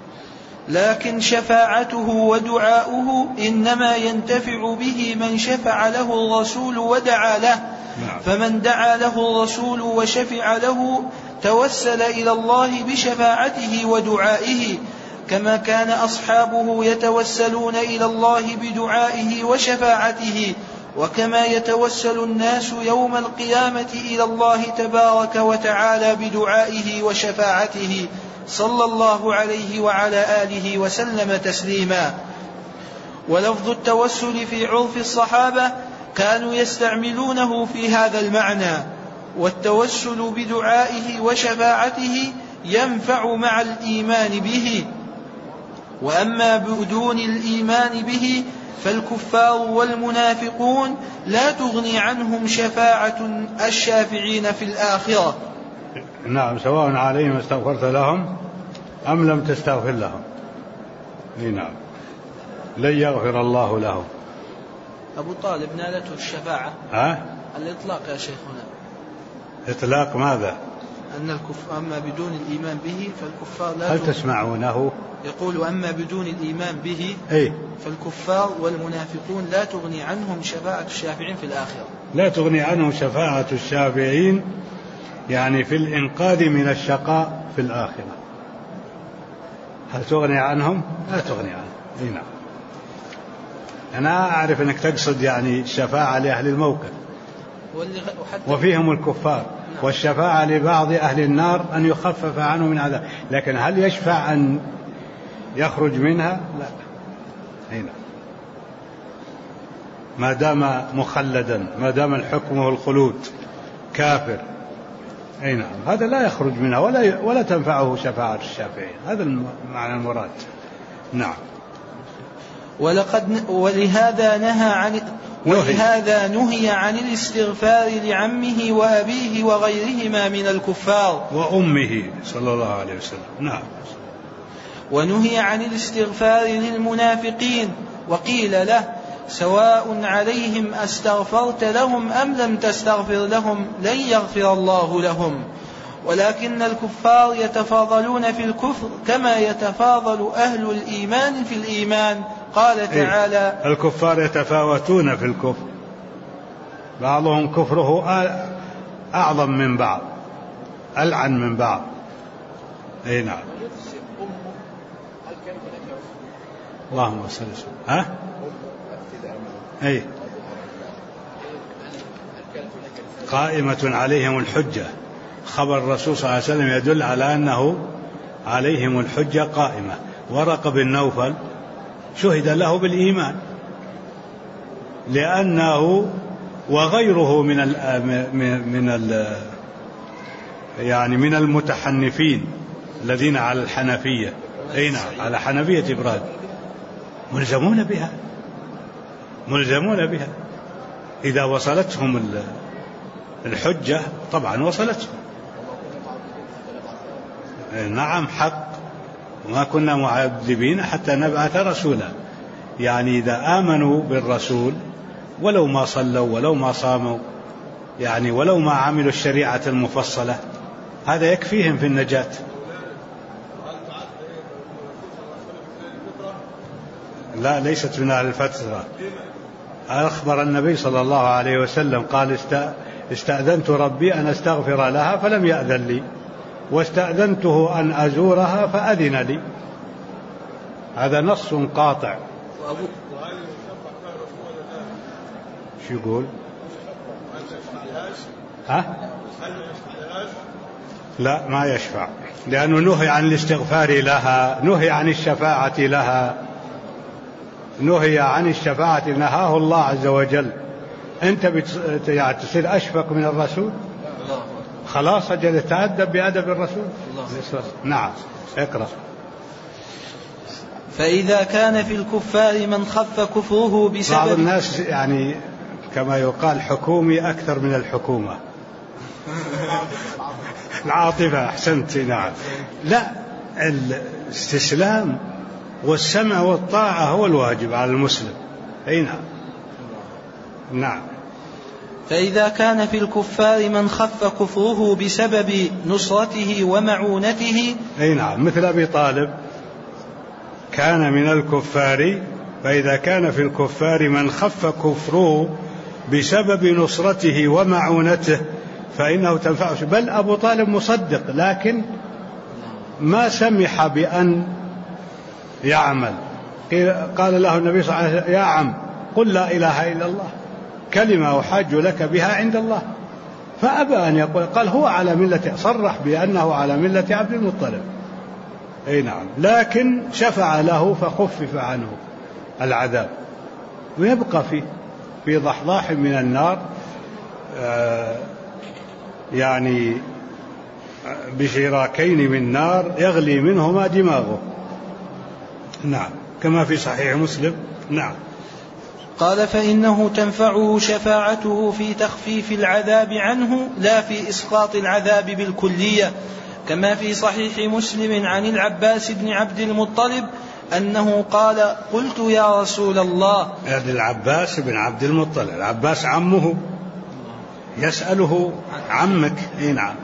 لكن شفاعته ودعاؤه إنما ينتفع به من شفع له الرسول ودعا له. نعم. فمن دعا له الرسول وشفع له توسل إلى الله بشفاعته ودعائه، كما كان أصحابه يتوسلون إلى الله بدعائه وشفاعته، وكما يتوسل الناس يوم القيامة إلى الله تبارك وتعالى بدعائه وشفاعته، صلى الله عليه وعلى آله وسلم تسليما. ولفظ التوسل في عرف الصحابة كانوا يستعملونه في هذا المعنى، والتوسل بدعائه وشفاعته ينفع مع الإيمان به. وأما بدون الإيمان به فالكفار والمنافقون لا تغني عنهم شفاعة الشافعين في الآخرة. نعم، سواء عليهم استغفرت لهم أم لم تستغفر لهم. نعم، لن يغفر الله لهم. أبو طالب نالته الشفاعة. الإطلاق يا شيخنا. إطلاق ماذا؟ أن الكفار أما بدون الإيمان به فالكفار لا. هل تسمعونه؟ يقول أما بدون الإيمان به فالكفار والمنافقون لا تغني عنهم شفاعة الشافعين في الآخرة. لا تغني عنهم شفاعة الشافعين يعني في الإنقاذ من الشقاء في الآخرة. هل تغني عنهم؟ لا تغني عنهم. نعم. أنا أعرف أنك تقصد يعني الشفاعة لأهل الموقف وفيهم الكفار، والشفاعة لبعض أهل النار أن يخفف عنه من عذاب، لكن هل يشفع أن يخرج منها؟ لا. هنا ما دام مخلدا، ما دام الحكم هو الخلود كافر، أي نعم، هذا لا يخرج منها ولا تنفعه شفاعة الشافعين. هذا المعنى المراد. نعم. ولهذا نهي عن الاستغفار لعمه وأبيه وغيرهما من الكفار وأمه صلى الله عليه وسلم. نعم. ونهي عن الاستغفار للمنافقين، وقيل له سواء عليهم أستغفرت لهم أم لم تستغفر لهم لن يغفر الله لهم. ولكن الكفار يتفاضلون في الكفر كما يتفاضل أهل الإيمان في الإيمان. قال تعالى الكفار يتفاوتون في الكفر بعضهم كفره أعظم من بعض، ألعن من بعض. أي نعم. اللهم صل وسلم. أي قائمة عليهم الحجة، خبر الرسول صلى الله عليه وسلم يدل على أنه عليهم الحجة قائمة. ورقة بن نوفل شهد له بالإيمان لأنه وغيره من المتحنفين الذين على الحنفية، أي نعم، على حنفية إبراهيم، ملزمون بها إذا وصلتهم الحجة. طبعا وصلتهم، نعم، حق. وما كنا معذبين حتى نبعث رسولا. يعني إذا آمنوا بالرسول ولو ما صلوا ولو ما صاموا، يعني ولو ما عملوا الشريعة المفصلة، هذا يكفيهم في النجاة. لا، ليست من أهل الفترة. أخبر النبي صلى الله عليه وسلم قال: استأذنت ربي أن أستغفر لها فلم يأذن لي، واستأذنته أن أزورها فأذن لي. هذا نص قاطع. شو يقول؟ لا، ما يشفع، لأنه نهي عن الاستغفار لها، نهي عن الشفاعة لها، نهي عن الشفاعة، نهاه الله عز وجل. أنت تصير أشفق من الرسول؟ خلاص، أجل تأدب بأدب الرسول. نعم، اقرأ. فإذا كان في الكفار من خف كفره بسبب، بعض الناس يعني كما يقال حكومي أكثر من الحكومة. العاطفة، أحسنت. نعم. لا، الاستسلام والسمع والطاعة هو الواجب على المسلم. أي نعم. نعم. فإذا كان في الكفار من خف كفره بسبب نصرته ومعونته. أي نعم، مثل أبي طالب كان من الكفار، فإذا كان في الكفار من خف كفره بسبب نصرته ومعونته فإنه تنفعه. بل أبو طالب مصدق، لكن ما سمح بأن يعمل. قال له النبي صلى الله عليه وسلم: يا عم، قل لا إله إلا الله، كلمة أحاج لك بها عند الله. فأبى أن يقول، قال هو على ملة، صرح بأنه على ملة عبد المطلب. أي نعم، لكن شفع له فخفف عنه العذاب، ويبقى في ضحضاح من النار، يعني بشراكين من نار يغلي منهما دماغه. نعم، كما في صحيح مسلم. نعم. قال: فإنه تنفعه شفاعته في تخفيف العذاب عنه، لا في إسقاط العذاب بالكلية، كما في صحيح مسلم عن العباس بن عبد المطلب أنه قال: قلت يا رسول الله. هذا العباس بن عبد المطلب، العباس عمه، يسأله: عمك؟ إيه نعم.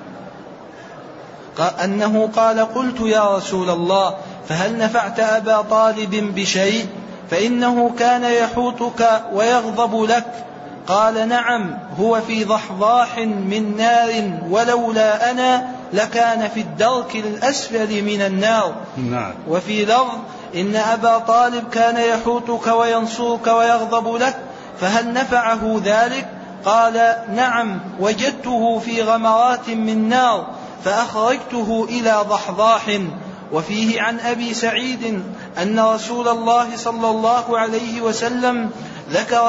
أنه قال: قلت يا رسول الله، فهل نفعت أبا طالب بشيء؟ فإنه كان يحوطك ويغضب لك. قال: نعم، هو في ضحضاح من نار، ولولا أنا لكان في الدرك الأسفل من النار. نعم. وفي لفظ: إن أبا طالب كان يحوطك وينصرك ويغضب لك، فهل نفعه ذلك؟ قال: نعم، وجدته في غمرات من نار فأخرجته إلى ضحضاح. وفيه عن أبي سعيد أن رسول الله صلى الله عليه وسلم ذكر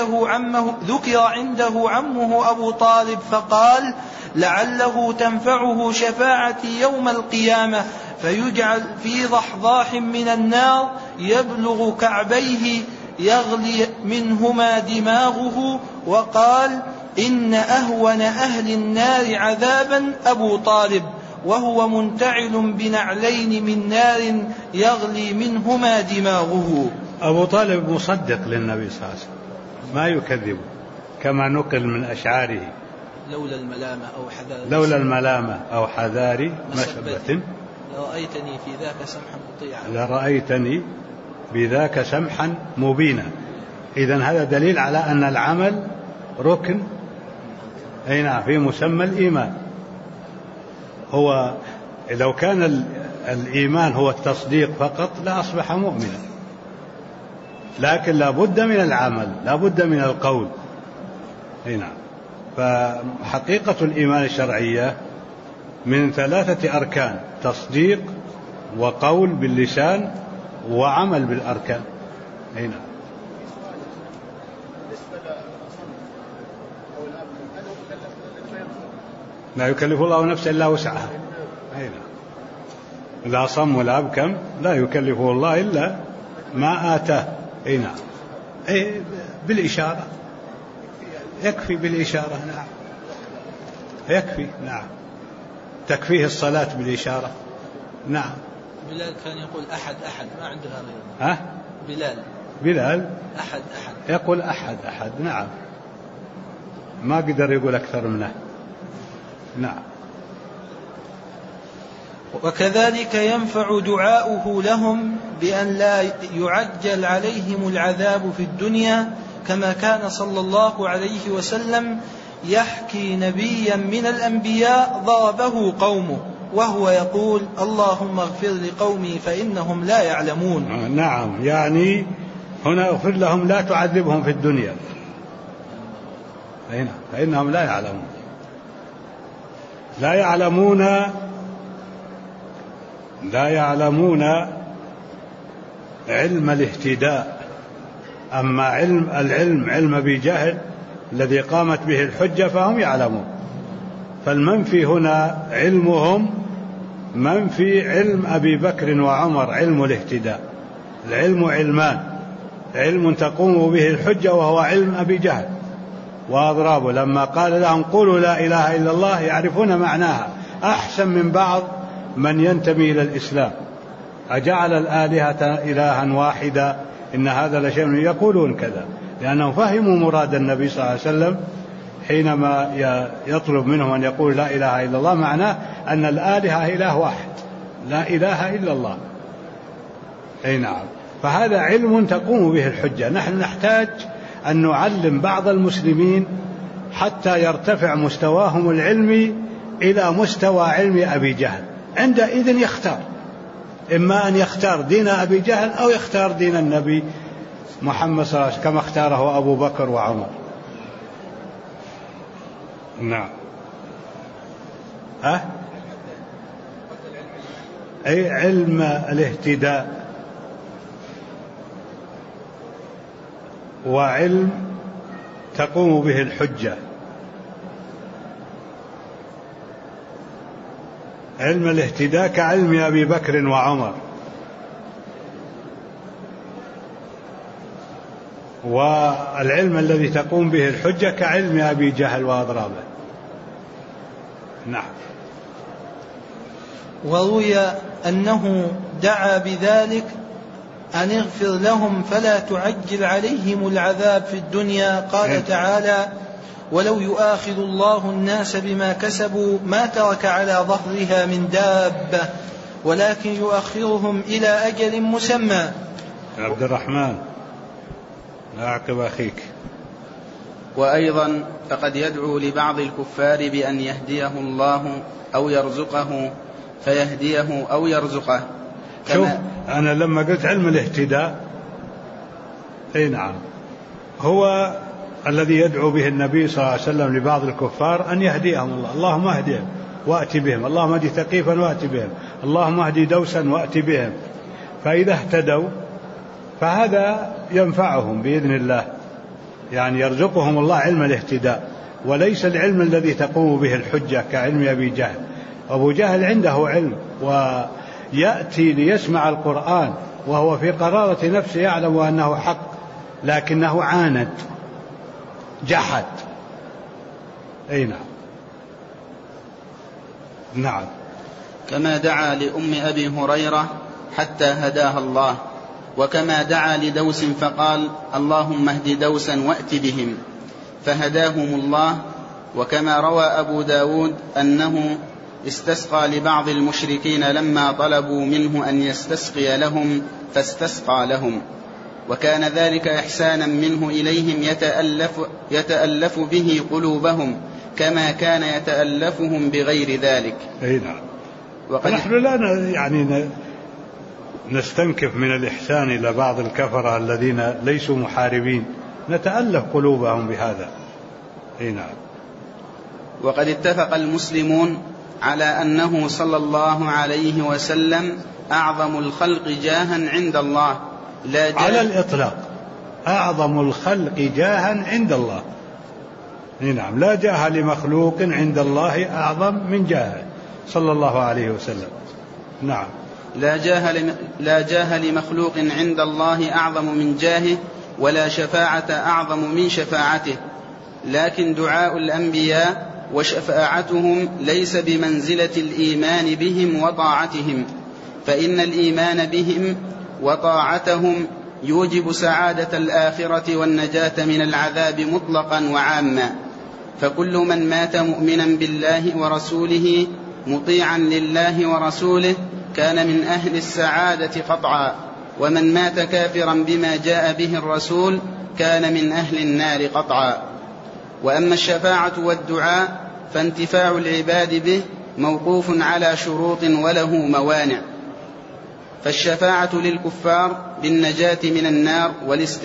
عنده عمه أبو طالب فقال: لعله تنفعه شفاعتي يوم القيامة، فيجعل في ضحضاح من النار يبلغ كعبيه يغلي منهما دماغه. وقال: إن أهون أهل النار عذابا أبو طالب، وهو منتعل بنعلين من نار يغلي منهما دماغه. أبو طالب مصدق للنبي صلى الله عليه وسلم، ما يكذب، كما نقل من أشعاره: لولا الملامة أو حذار مسبة لرأيتني في ذاك سمحا مطيعا، لرأيتني بذاك سمحا مبينا. إذن هذا دليل على أن العمل ركن أي نعم في مسمى الإيمان. هو لو كان الإيمان هو التصديق فقط لا أصبح مؤمنا، لكن لا بد من العمل، لا بد من القول. أي نعم. فحقيقة الإيمان الشرعية من 3 أركان: تصديق وقول باللسان وعمل بالأركان. أي نعم. لا يكلف الله نفسا إلا وسعها. أي نعم. لا صم ولا أبكم لا يكلفه الله إلا ما آتاه. أي نعم. أي بالإشارة يكفي، بالإشارة نعم يكفي. نعم تكفيه الصلاة بالإشارة. نعم. بلال كان يقول أحد أحد، ما عنده هذا. بلال أحد يقول أحد أحد. نعم ما قدر يقول أكثر منه. نعم. وكذلك ينفع دعاؤه لهم بأن لا يعجل عليهم العذاب في الدنيا، كما كان صلى الله عليه وسلم يحكي نبيا من الأنبياء ضربه قومه وهو يقول: اللهم اغفر لقومي فإنهم لا يعلمون. نعم، يعني هنا اغفر لهم لا تعذبهم في الدنيا فإنهم لا يعلمون. لا يعلمون علم الاهتداء. أما علم بجهل الذي قامت به الحجة فهم يعلمون. فالمنفي هنا علمهم منفي علم أبي بكر وعمر، علم الاهتداء. العلم علمان: علم تقوم به الحجة وهو علم أبي جهل وأضرابه، لما قال لهم قولوا لا إله إلا الله يعرفون معناها أحسن من بعض من ينتمي إلى الإسلام. أجعل الآلهة إلها واحدا إن هذا لشيء، يقولون كذا لأنهم فهموا مراد النبي صلى الله عليه وسلم حينما يطلب منهم أن يقول لا إله إلا الله، معناه أن الآلهة إله واحد، لا إله إلا الله. أي نعم. فهذا علم تقوم به الحجة. نحن نحتاج أن نعلم بعض المسلمين حتى يرتفع مستواهم العلمي إلى مستوى علم أبي جهل. عندئذ يختار، إما أن يختار دين أبي جهل أو يختار دين النبي محمد صلى الله عليه وسلم كما اختاره أبو بكر وعمر. نعم. أي علم الاهتداء وعلم تقوم به الحجة. علم الاهتداء كعلم أبي بكر وعمر، والعلم الذي تقوم به الحجة كعلم أبي جهل وأضرابه. نعم. وروي أنه دعا بذلك أن اغفر لهم فلا تعجل عليهم العذاب في الدنيا. قال تعالى: ولو يؤاخذ الله الناس بما كسبوا ما ترك على ظهرها من دابة ولكن يؤخرهم إلى أجل مسمى. عبد الرحمن أعقب أخيك. وأيضا فقد يدعو لبعض الكفار بأن يهديه الله أو يرزقه فيهديه أو يرزقه. شوف، أنا لما قلت علم الاهتداء، أي نعم، هو الذي يدعو به النبي صلى الله عليه وسلم لبعض الكفار أن يهديهم الله. اللهم اهدهم وأتي بهم، اللهم اهدي ثقيفا وأتي بهم، اللهم اهدي دوسا وأتي بهم. فإذا اهتدوا فهذا ينفعهم بإذن الله، يعني يرزقهم الله علم الاهتداء، وليس العلم الذي تقوم به الحجة كعلم أبي جهل. أبو جهل عنده علم ويأتي ليسمع القرآن وهو في قرارة نفسه يعلم أنه حق، لكنه عاند جحد. أي نعم. نعم. كما دعا لأم أبي هريرة حتى هداها الله، وكما دعا لدوس فقال: اللهم اهد دوسا وأت بهم فهداهم الله. وكما روى أبو داود أنه استسقى لبعض المشركين لما طلبوا منه أن يستسقي لهم فاستسقى لهم. وكان ذلك إحسانا منه إليهم يتألف به قلوبهم كما كان يتألفهم بغير ذلك. أي نعم. نحن لا يعني نستنكف من الإحسان إلى بعض الكفرة الذين ليسوا محاربين، نتألف قلوبهم بهذا. أي نعم. وقد اتفق المسلمون على أنه صلى الله عليه وسلم أعظم الخلق جاها عند الله، لا على الإطلاق أعظم الخلق جاها عند الله. نعم، لا جاه لمخلوق عند الله أعظم من جاهه صلى الله عليه وسلم. نعم. لا جاه لمخلوق عند الله أعظم من جاهه، ولا شفاعة أعظم من شفاعته، لكن دعاء الأنبياء وشفاعتهم ليس بمنزلة الإيمان بهم وطاعتهم، فإن الإيمان بهم وطاعتهم يوجب سعادة الآخرة والنجاة من العذاب مطلقا وعاما. فكل من مات مؤمنا بالله ورسوله مطيعا لله ورسوله كان من أهل السعادة قطعا، ومن مات كافرا بما جاء به الرسول كان من أهل النار قطعا. وأما الشفاعة والدعاء فانتفاع العباد به موقوف على شروط وله موانع، فالشفاعة للكفار بالنجاة من النار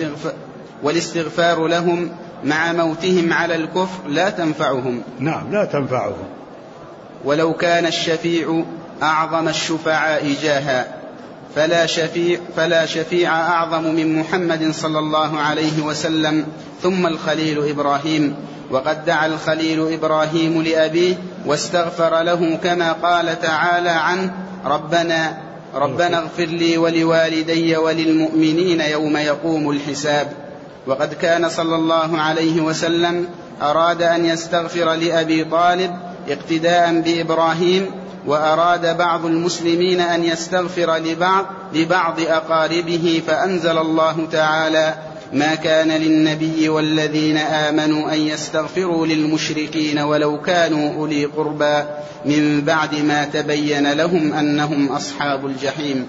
والاستغفار لهم مع موتهم على الكفر لا تنفعهم. نعم، لا تنفعهم. ولو كان الشفيع أعظم الشفعاء جاها فلا شفيع أعظم من محمد صلى الله عليه وسلم، ثم الخليل إبراهيم. وقد دعا الخليل إبراهيم لأبيه واستغفر له كما قال تعالى عنه: ربنا اغفر لي ولوالدي وللمؤمنين يوم يقوم الحساب. وقد كان صلى الله عليه وسلم أراد أن يستغفر لأبي طالب اقتداء بإبراهيم، وأراد بعض المسلمين أن يستغفر لبعض أقاربه، فأنزل الله تعالى: ما كان للنبي والذين آمنوا أن يستغفروا للمشركين ولو كانوا أولي قربى من بعد ما تبين لهم أنهم أصحاب الجحيم.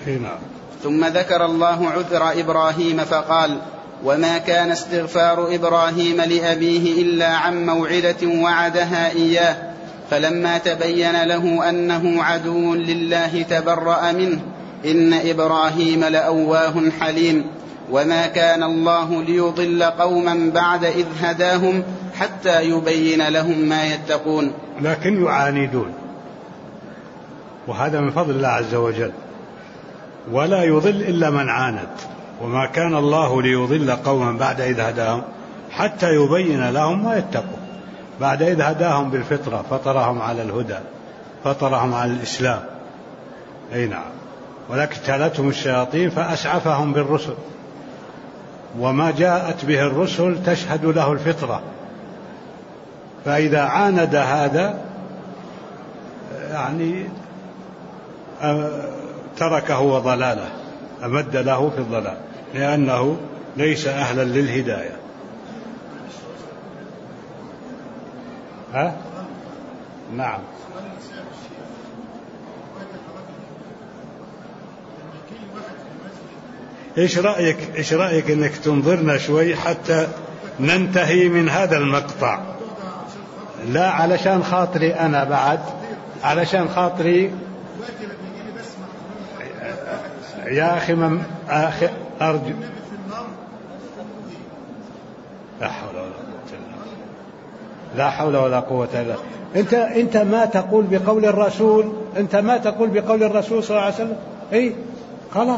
ثم ذكر الله عذر إبراهيم فقال: وما كان استغفار إبراهيم لأبيه إلا عن موعدة وعدها إياه، فلما تبين له أنه عدو لله تبرأ منه، إن إبراهيم لأواه حليم. وما كان الله ليضل قوما بعد إذ هداهم حتى يبين لهم ما يتقون، لكن يعاندون، وهذا من فضل الله عز وجل، ولا يضل إلا من عاند. وما كان الله ليضل قوما بعد إذ هداهم حتى يبين لهم ما يتقون. بعد إذ هداهم بالفطرة، فطرهم على الهدى، فطرهم على الإسلام. أي نعم. ولكن اجتالتهم الشياطين فأسعفهم بالرسل، وما جاءت به الرسل تشهد له الفطرة، فإذا عاند هذا يعني تركه وضلاله، أمد له في الضلال، لأنه ليس أهلا للهداية. نعم. إيش رأيك إنك تنظرنا شوي حتى ننتهي من هذا المقطع؟ لا، علشان خاطري أنا بعد، علشان خاطري يا أخي أرجو. لا حول ولا قوة إلا بالله. أنت ما تقول بقول الرسول، أنت ما تقول بقول الرسول صلى الله عليه وسلم. إيه خلاص،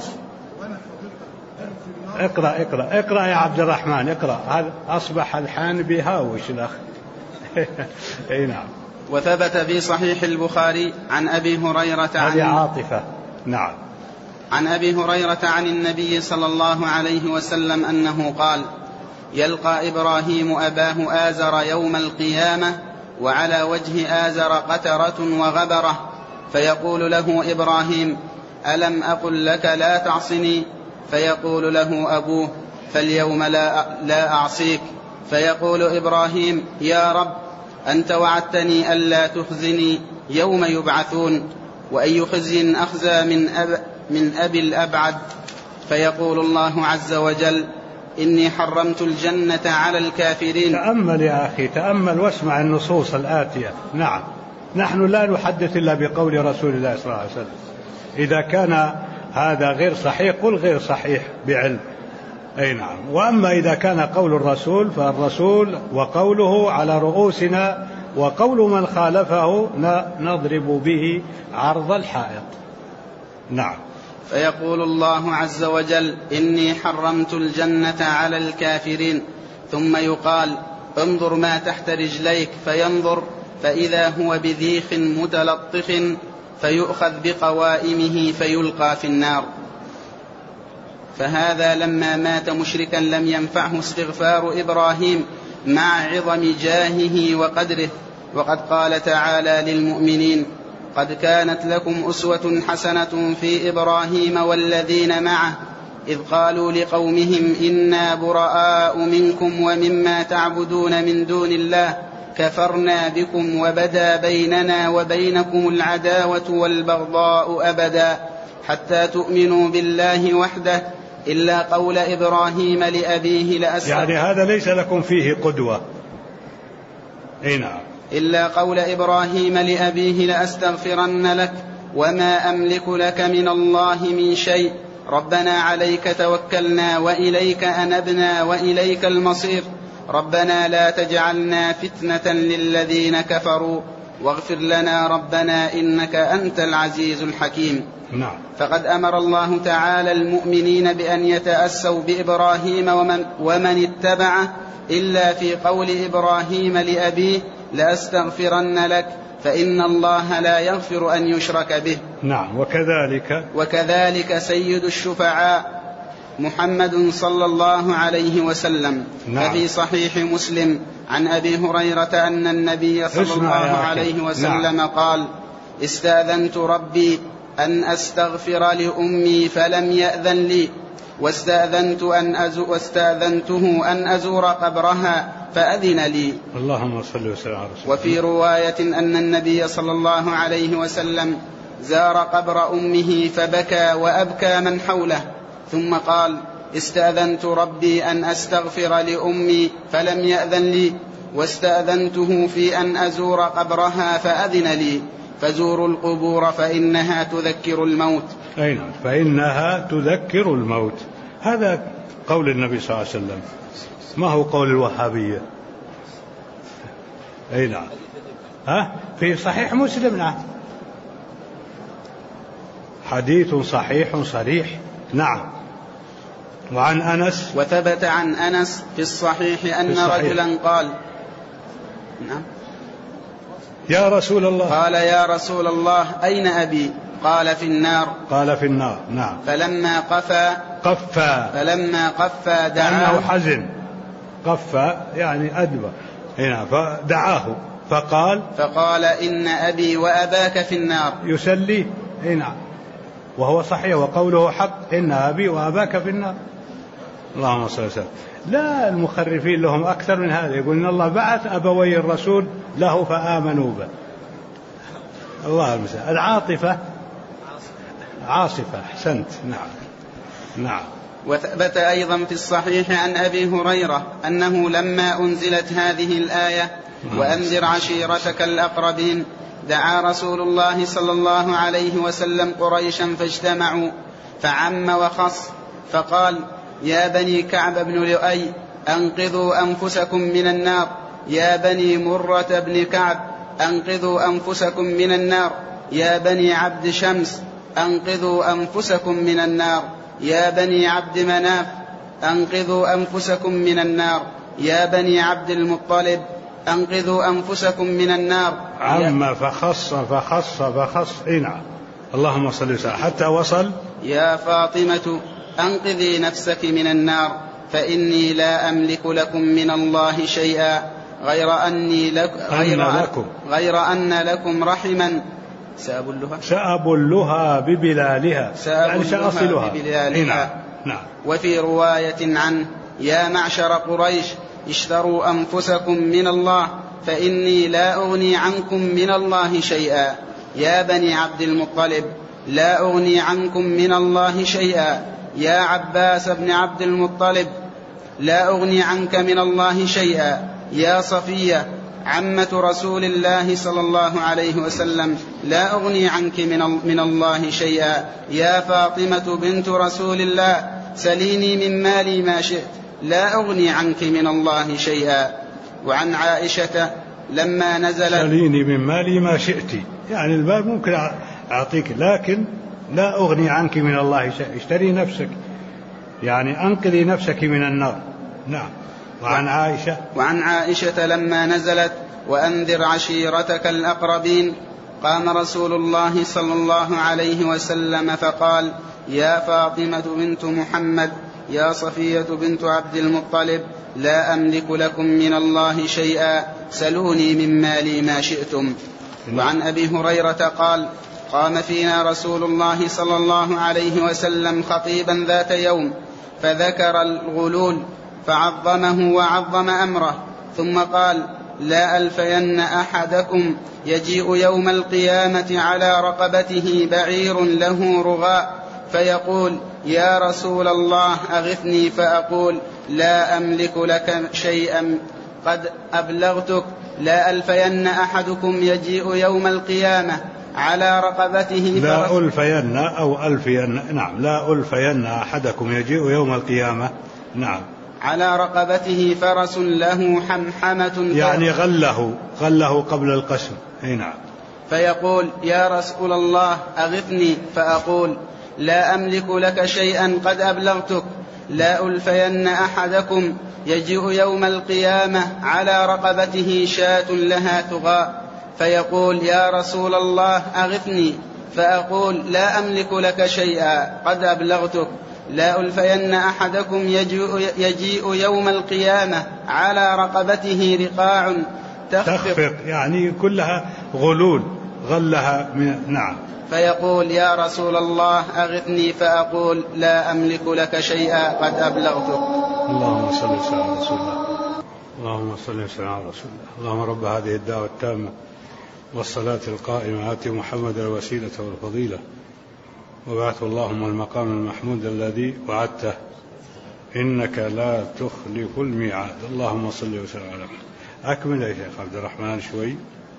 اقرأ يا عبد الرحمن، اقرأ. هذا أصبح الحان بهاوش الأخ. أي نعم. وثبت في صحيح البخاري عن أبي هريرة هذه عاطفة. نعم. عن أبي هريرة عن النبي صلى الله عليه وسلم أنه قال: يلقى إبراهيم أباه آزر يوم القيامة، وعلى وجه آزر قترة وغبرة، فيقول له إبراهيم: ألم أقل لك لا تعصني؟ فيقول له أبوه: فاليوم لا أعصيك. فيقول إبراهيم: يا رب، أنت وعدتني ألا تخزني يوم يبعثون، وأي خزي أخزى من أبي الأبعد. فيقول الله عز وجل إني حرمت الجنة على الكافرين. تأمل يا أخي، تأمل واسمع النصوص الآتية. نعم، نحن لا نحدث إلا بقول رسول الله صلى الله عليه وسلم. إذا كان هذا غير صحيح قل غير صحيح بعلم. أي نعم. وأما إذا كان قول الرسول فالرسول وقوله على رؤوسنا، وقول من خالفه نضرب به عرض الحائط. نعم. فيقول الله عز وجل إني حرمت الجنة على الكافرين، ثم يقال انظر ما تحت رجليك، فينظر فإذا هو بذيخ متلطخ، فيؤخذ بقوائمه فيلقى في النار. فهذا لما مات مشركا لم ينفعه استغفار إبراهيم مع عظم جاهه وقدره. وقد قال تعالى للمؤمنين قد كانت لكم أسوة حسنة في إبراهيم والذين معه إذ قالوا لقومهم إنا براء منكم ومما تعبدون من دون الله كفرنا بكم وبدا بيننا وبينكم العداوة والبغضاء أبدا حتى تؤمنوا بالله وحده إلا قول إبراهيم لأبيه لأستغفرن. يعني هذا ليس لكم فيه قدوة. نعم. إلا قول إبراهيم لأبيه لأستغفرن لك وما أملك لك من الله من شيء ربنا عليك توكلنا وإليك أنبنا وإليك المصير ربنا لا تجعلنا فتنة للذين كفروا واغفر لنا ربنا إنك أنت العزيز الحكيم. نعم. فقد أمر الله تعالى المؤمنين بأن يتأسوا بإبراهيم ومن اتبعه إلا في قول إبراهيم لأبيه لأستغفرن لك فإن الله لا يغفر أن يشرك به. نعم. وكذلك سيد الشفعاء محمد صلى الله عليه وسلم. نعم. ففي صحيح مسلم عن أبي هريرة أن النبي صلى الله عليه وسلم نعم. قال استأذنت ربي أن أستغفر لأمي فلم يأذن لي واستأذنته أن أزور قبرها فأذن لي. اللهم صل وسلم على رسول الله. وفي رواية أن النبي صلى الله عليه وسلم زار قبر أمه فبكى وأبكى من حوله ثم قال استأذنت ربي أن أستغفر لأمي فلم يأذن لي واستأذنته في أن أزور قبرها فأذن لي فزوروا القبور فإنها تذكر الموت. أين فإنها تذكر الموت. هذا قول النبي صلى الله عليه وسلم، ما هو قول الوهابية. أي نعم. في صحيح مسلم. نعم. حديث صحيح صريح. نعم. وعن أنس وثبت عن أنس في الصحيح أن رجلا قال نعم يا رسول الله قال يا رسول الله أين أبي قال في النار. قال في النار. نعم. فلما قفى دعاه لأنه حزن. قفى يعني أدبر. هنا فدعاه فقال إن أبي وأباك في النار. يسلي. هنا وهو صحيح وقوله حق إن أبي وأباك في النار. اللهم صل وسلم. لا المخرفين لهم أكثر من هذا، يقول إن الله بعث أبوي الرسول له فآمنوا به. الله المسألة العاطفة عاصفة. أحسنت. نعم. وثبت أيضا في الصحيح عن أبي هريرة أنه لما أنزلت هذه الآية وأنذر عشيرتك الأقربين دعا رسول الله صلى الله عليه وسلم قريشا فاجتمعوا فعم وخص فقال يا بني كعب بن لؤي أنقذوا أنفسكم من النار يا بني مرة بن كعب أنقذوا أنفسكم من النار يا بني عبد شمس أنقذوا أنفسكم من النار يا بني عبد مناف أنقذوا أنفسكم من النار يا بني عبد المطلب أنقذوا أنفسكم من النار. عم فخص. نعم. اللهم صل وسلم حتى وصل يا فاطمة أنقذي نفسك من النار فإني لا أملك لكم من الله شيئا غير أن لكم رحما سأبلها ببلالها يعني سأصلها ببلالها. نعم. وفي رواية عنه يا معشر قريش اشتروا أنفسكم من الله فإني لا أغني عنكم من الله شيئا يا بني عبد المطلب لا أغني عنكم من الله شيئا يا عباس بن عبد المطلب لا أغني عنك من الله شيئا. يا صفية عمة رسول الله صلى الله عليه وسلم لا أغني عنك من الله شيئا. يا فاطمة بنت رسول الله سليني من مالي ما شئت لا أغني عنك من الله شيئا. وعن عائشة لما نزلت سليني من مالي ما شئت، يعني المال ممكن أعطيك لكن لا أغني عنك من الله شيئا. اشتري نفسك، يعني أنقذي نفسك من النار. نعم. وعن عائشة لما نزلت وأنذر عشيرتك الأقربين قام رسول الله صلى الله عليه وسلم فقال يا فاطمة بنت محمد يا صفية بنت عبد المطلب لا أملك لكم من الله شيئا سلوني من مالي ما شئتم. وعن أبي هريرة قال قام فينا رسول الله صلى الله عليه وسلم خطيبا ذات يوم فذكر الغلول فعظمه وعظم أمره ثم قال لا ألفين أحدكم يجيء يوم القيامة على رقبته بعير له رغاء فيقول يا رسول الله أغثني فأقول لا أملك لك شيئا قد أبلغتك. لا ألفين أحدكم يجيء يوم القيامة على رقبته لا ألفين أو ألفين. نعم. لا ألفين أحدكم يجيء يوم القيامة. نعم. على رقبته فرس له حمحمة يعني غله قبل القسم. نعم. فيقول يا رسول الله أغثني فأقول لا أملك لك شيئا قد أبلغتك. لا ألفين أحدكم يجيء يوم القيامة على رقبته شاة لها ثغاء فيقول يا رسول الله أغثني فأقول لا أملك لك شيئا قد أبلغتك. لا ألفين أحدكم يجيء يوم القيامة على رقبته رقاع تخفق، يعني كلها غلول غلها من. نعم. فيقول يا رسول الله أغثني فأقول لا أملك لك شيئا قد أبلغتك. اللهم صل وسلم على رسول الله. اللهم صل وسلم على رسول الله. اللهم رب هذه الدعوة التامة والصلاة القائمة آت محمد الوسيلة والفضيلة وبعثه اللهم المقام المحمود الذي وعدته إنك لا تخلف الميعاد. اللهم صل وسلم على محمد. أكمل يا شيخ عبد الرحمن شوي،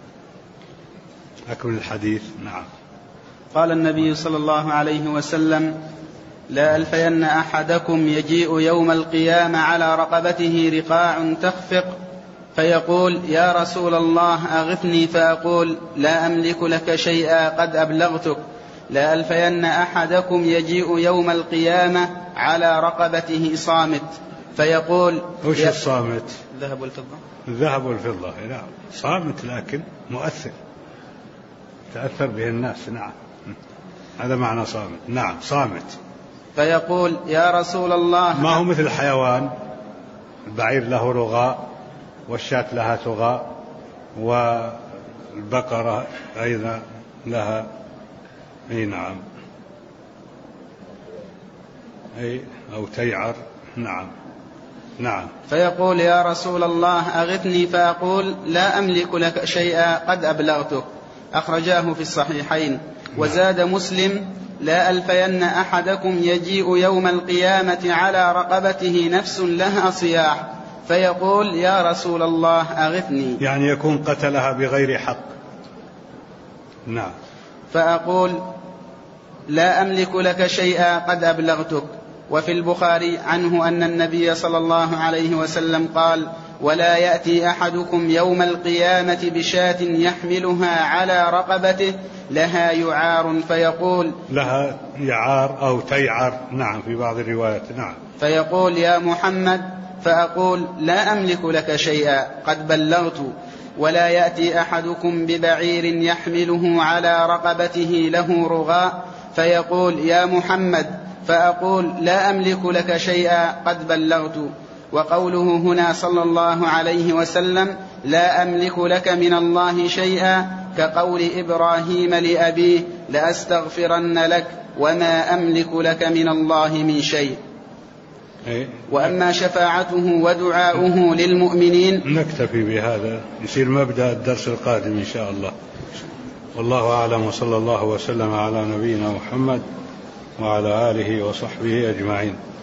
أكمل الحديث. نعم. قال النبي صلى الله عليه وسلم لا ألفين أحدكم يجيء يوم القيامة على رقبته رقاع تخفق فيقول يا رسول الله أغثني فأقول لا أملك لك شيئا قد أبلغتك. لا ألفين أحدكم يجيء يوم القيامة على رقبته صامت فيقول وش الصامت؟ الذهب والفضة. الذهب والفضة. نعم. صامت لكن مؤثر، تأثر به الناس. نعم. هذا معنى صامت. نعم. صامت. فيقول يا رسول الله ما هو مثل الحيوان، البعير له رغاء والشاة لها ثغاء والبقرة أيضا لها. أي نعم. أي أو تيعر. نعم. نعم. فيقول يا رسول الله أغثني فأقول لا أملك لك شيئا قد أبلغتك. أخرجاه في الصحيحين. وزاد مسلم لا ألفين أحدكم يجيء يوم القيامة على رقبته نفس لها صياح فيقول يا رسول الله أغثني، يعني يكون قتلها بغير حق. نعم. فأقول لا أملك لك شيئا قد أبلغتك. وفي البخاري عنه أن النبي صلى الله عليه وسلم قال ولا يأتي أحدكم يوم القيامة بشاة يحملها على رقبته لها يعار فيقول لها يعار أو تيعر. نعم. في بعض الروايات. نعم. فيقول يا محمد فأقول لا أملك لك شيئا قد بلغت. ولا يأتي أحدكم ببعير يحمله على رقبته له رغاء فيقول يا محمد فأقول لا أملك لك شيئا قد بلغت. وقوله هنا صلى الله عليه وسلم لا أملك لك من الله شيئا كقول إبراهيم لأبيه لأستغفرن لك وما أملك لك من الله من شيء. وأما شفاعته ودعاؤه للمؤمنين. نكتفي بهذا، يصير مبدأ الدرس القادم إن شاء الله. والله أعلم، وصلى الله وسلم على نبينا محمد وعلى آله وصحبه أجمعين.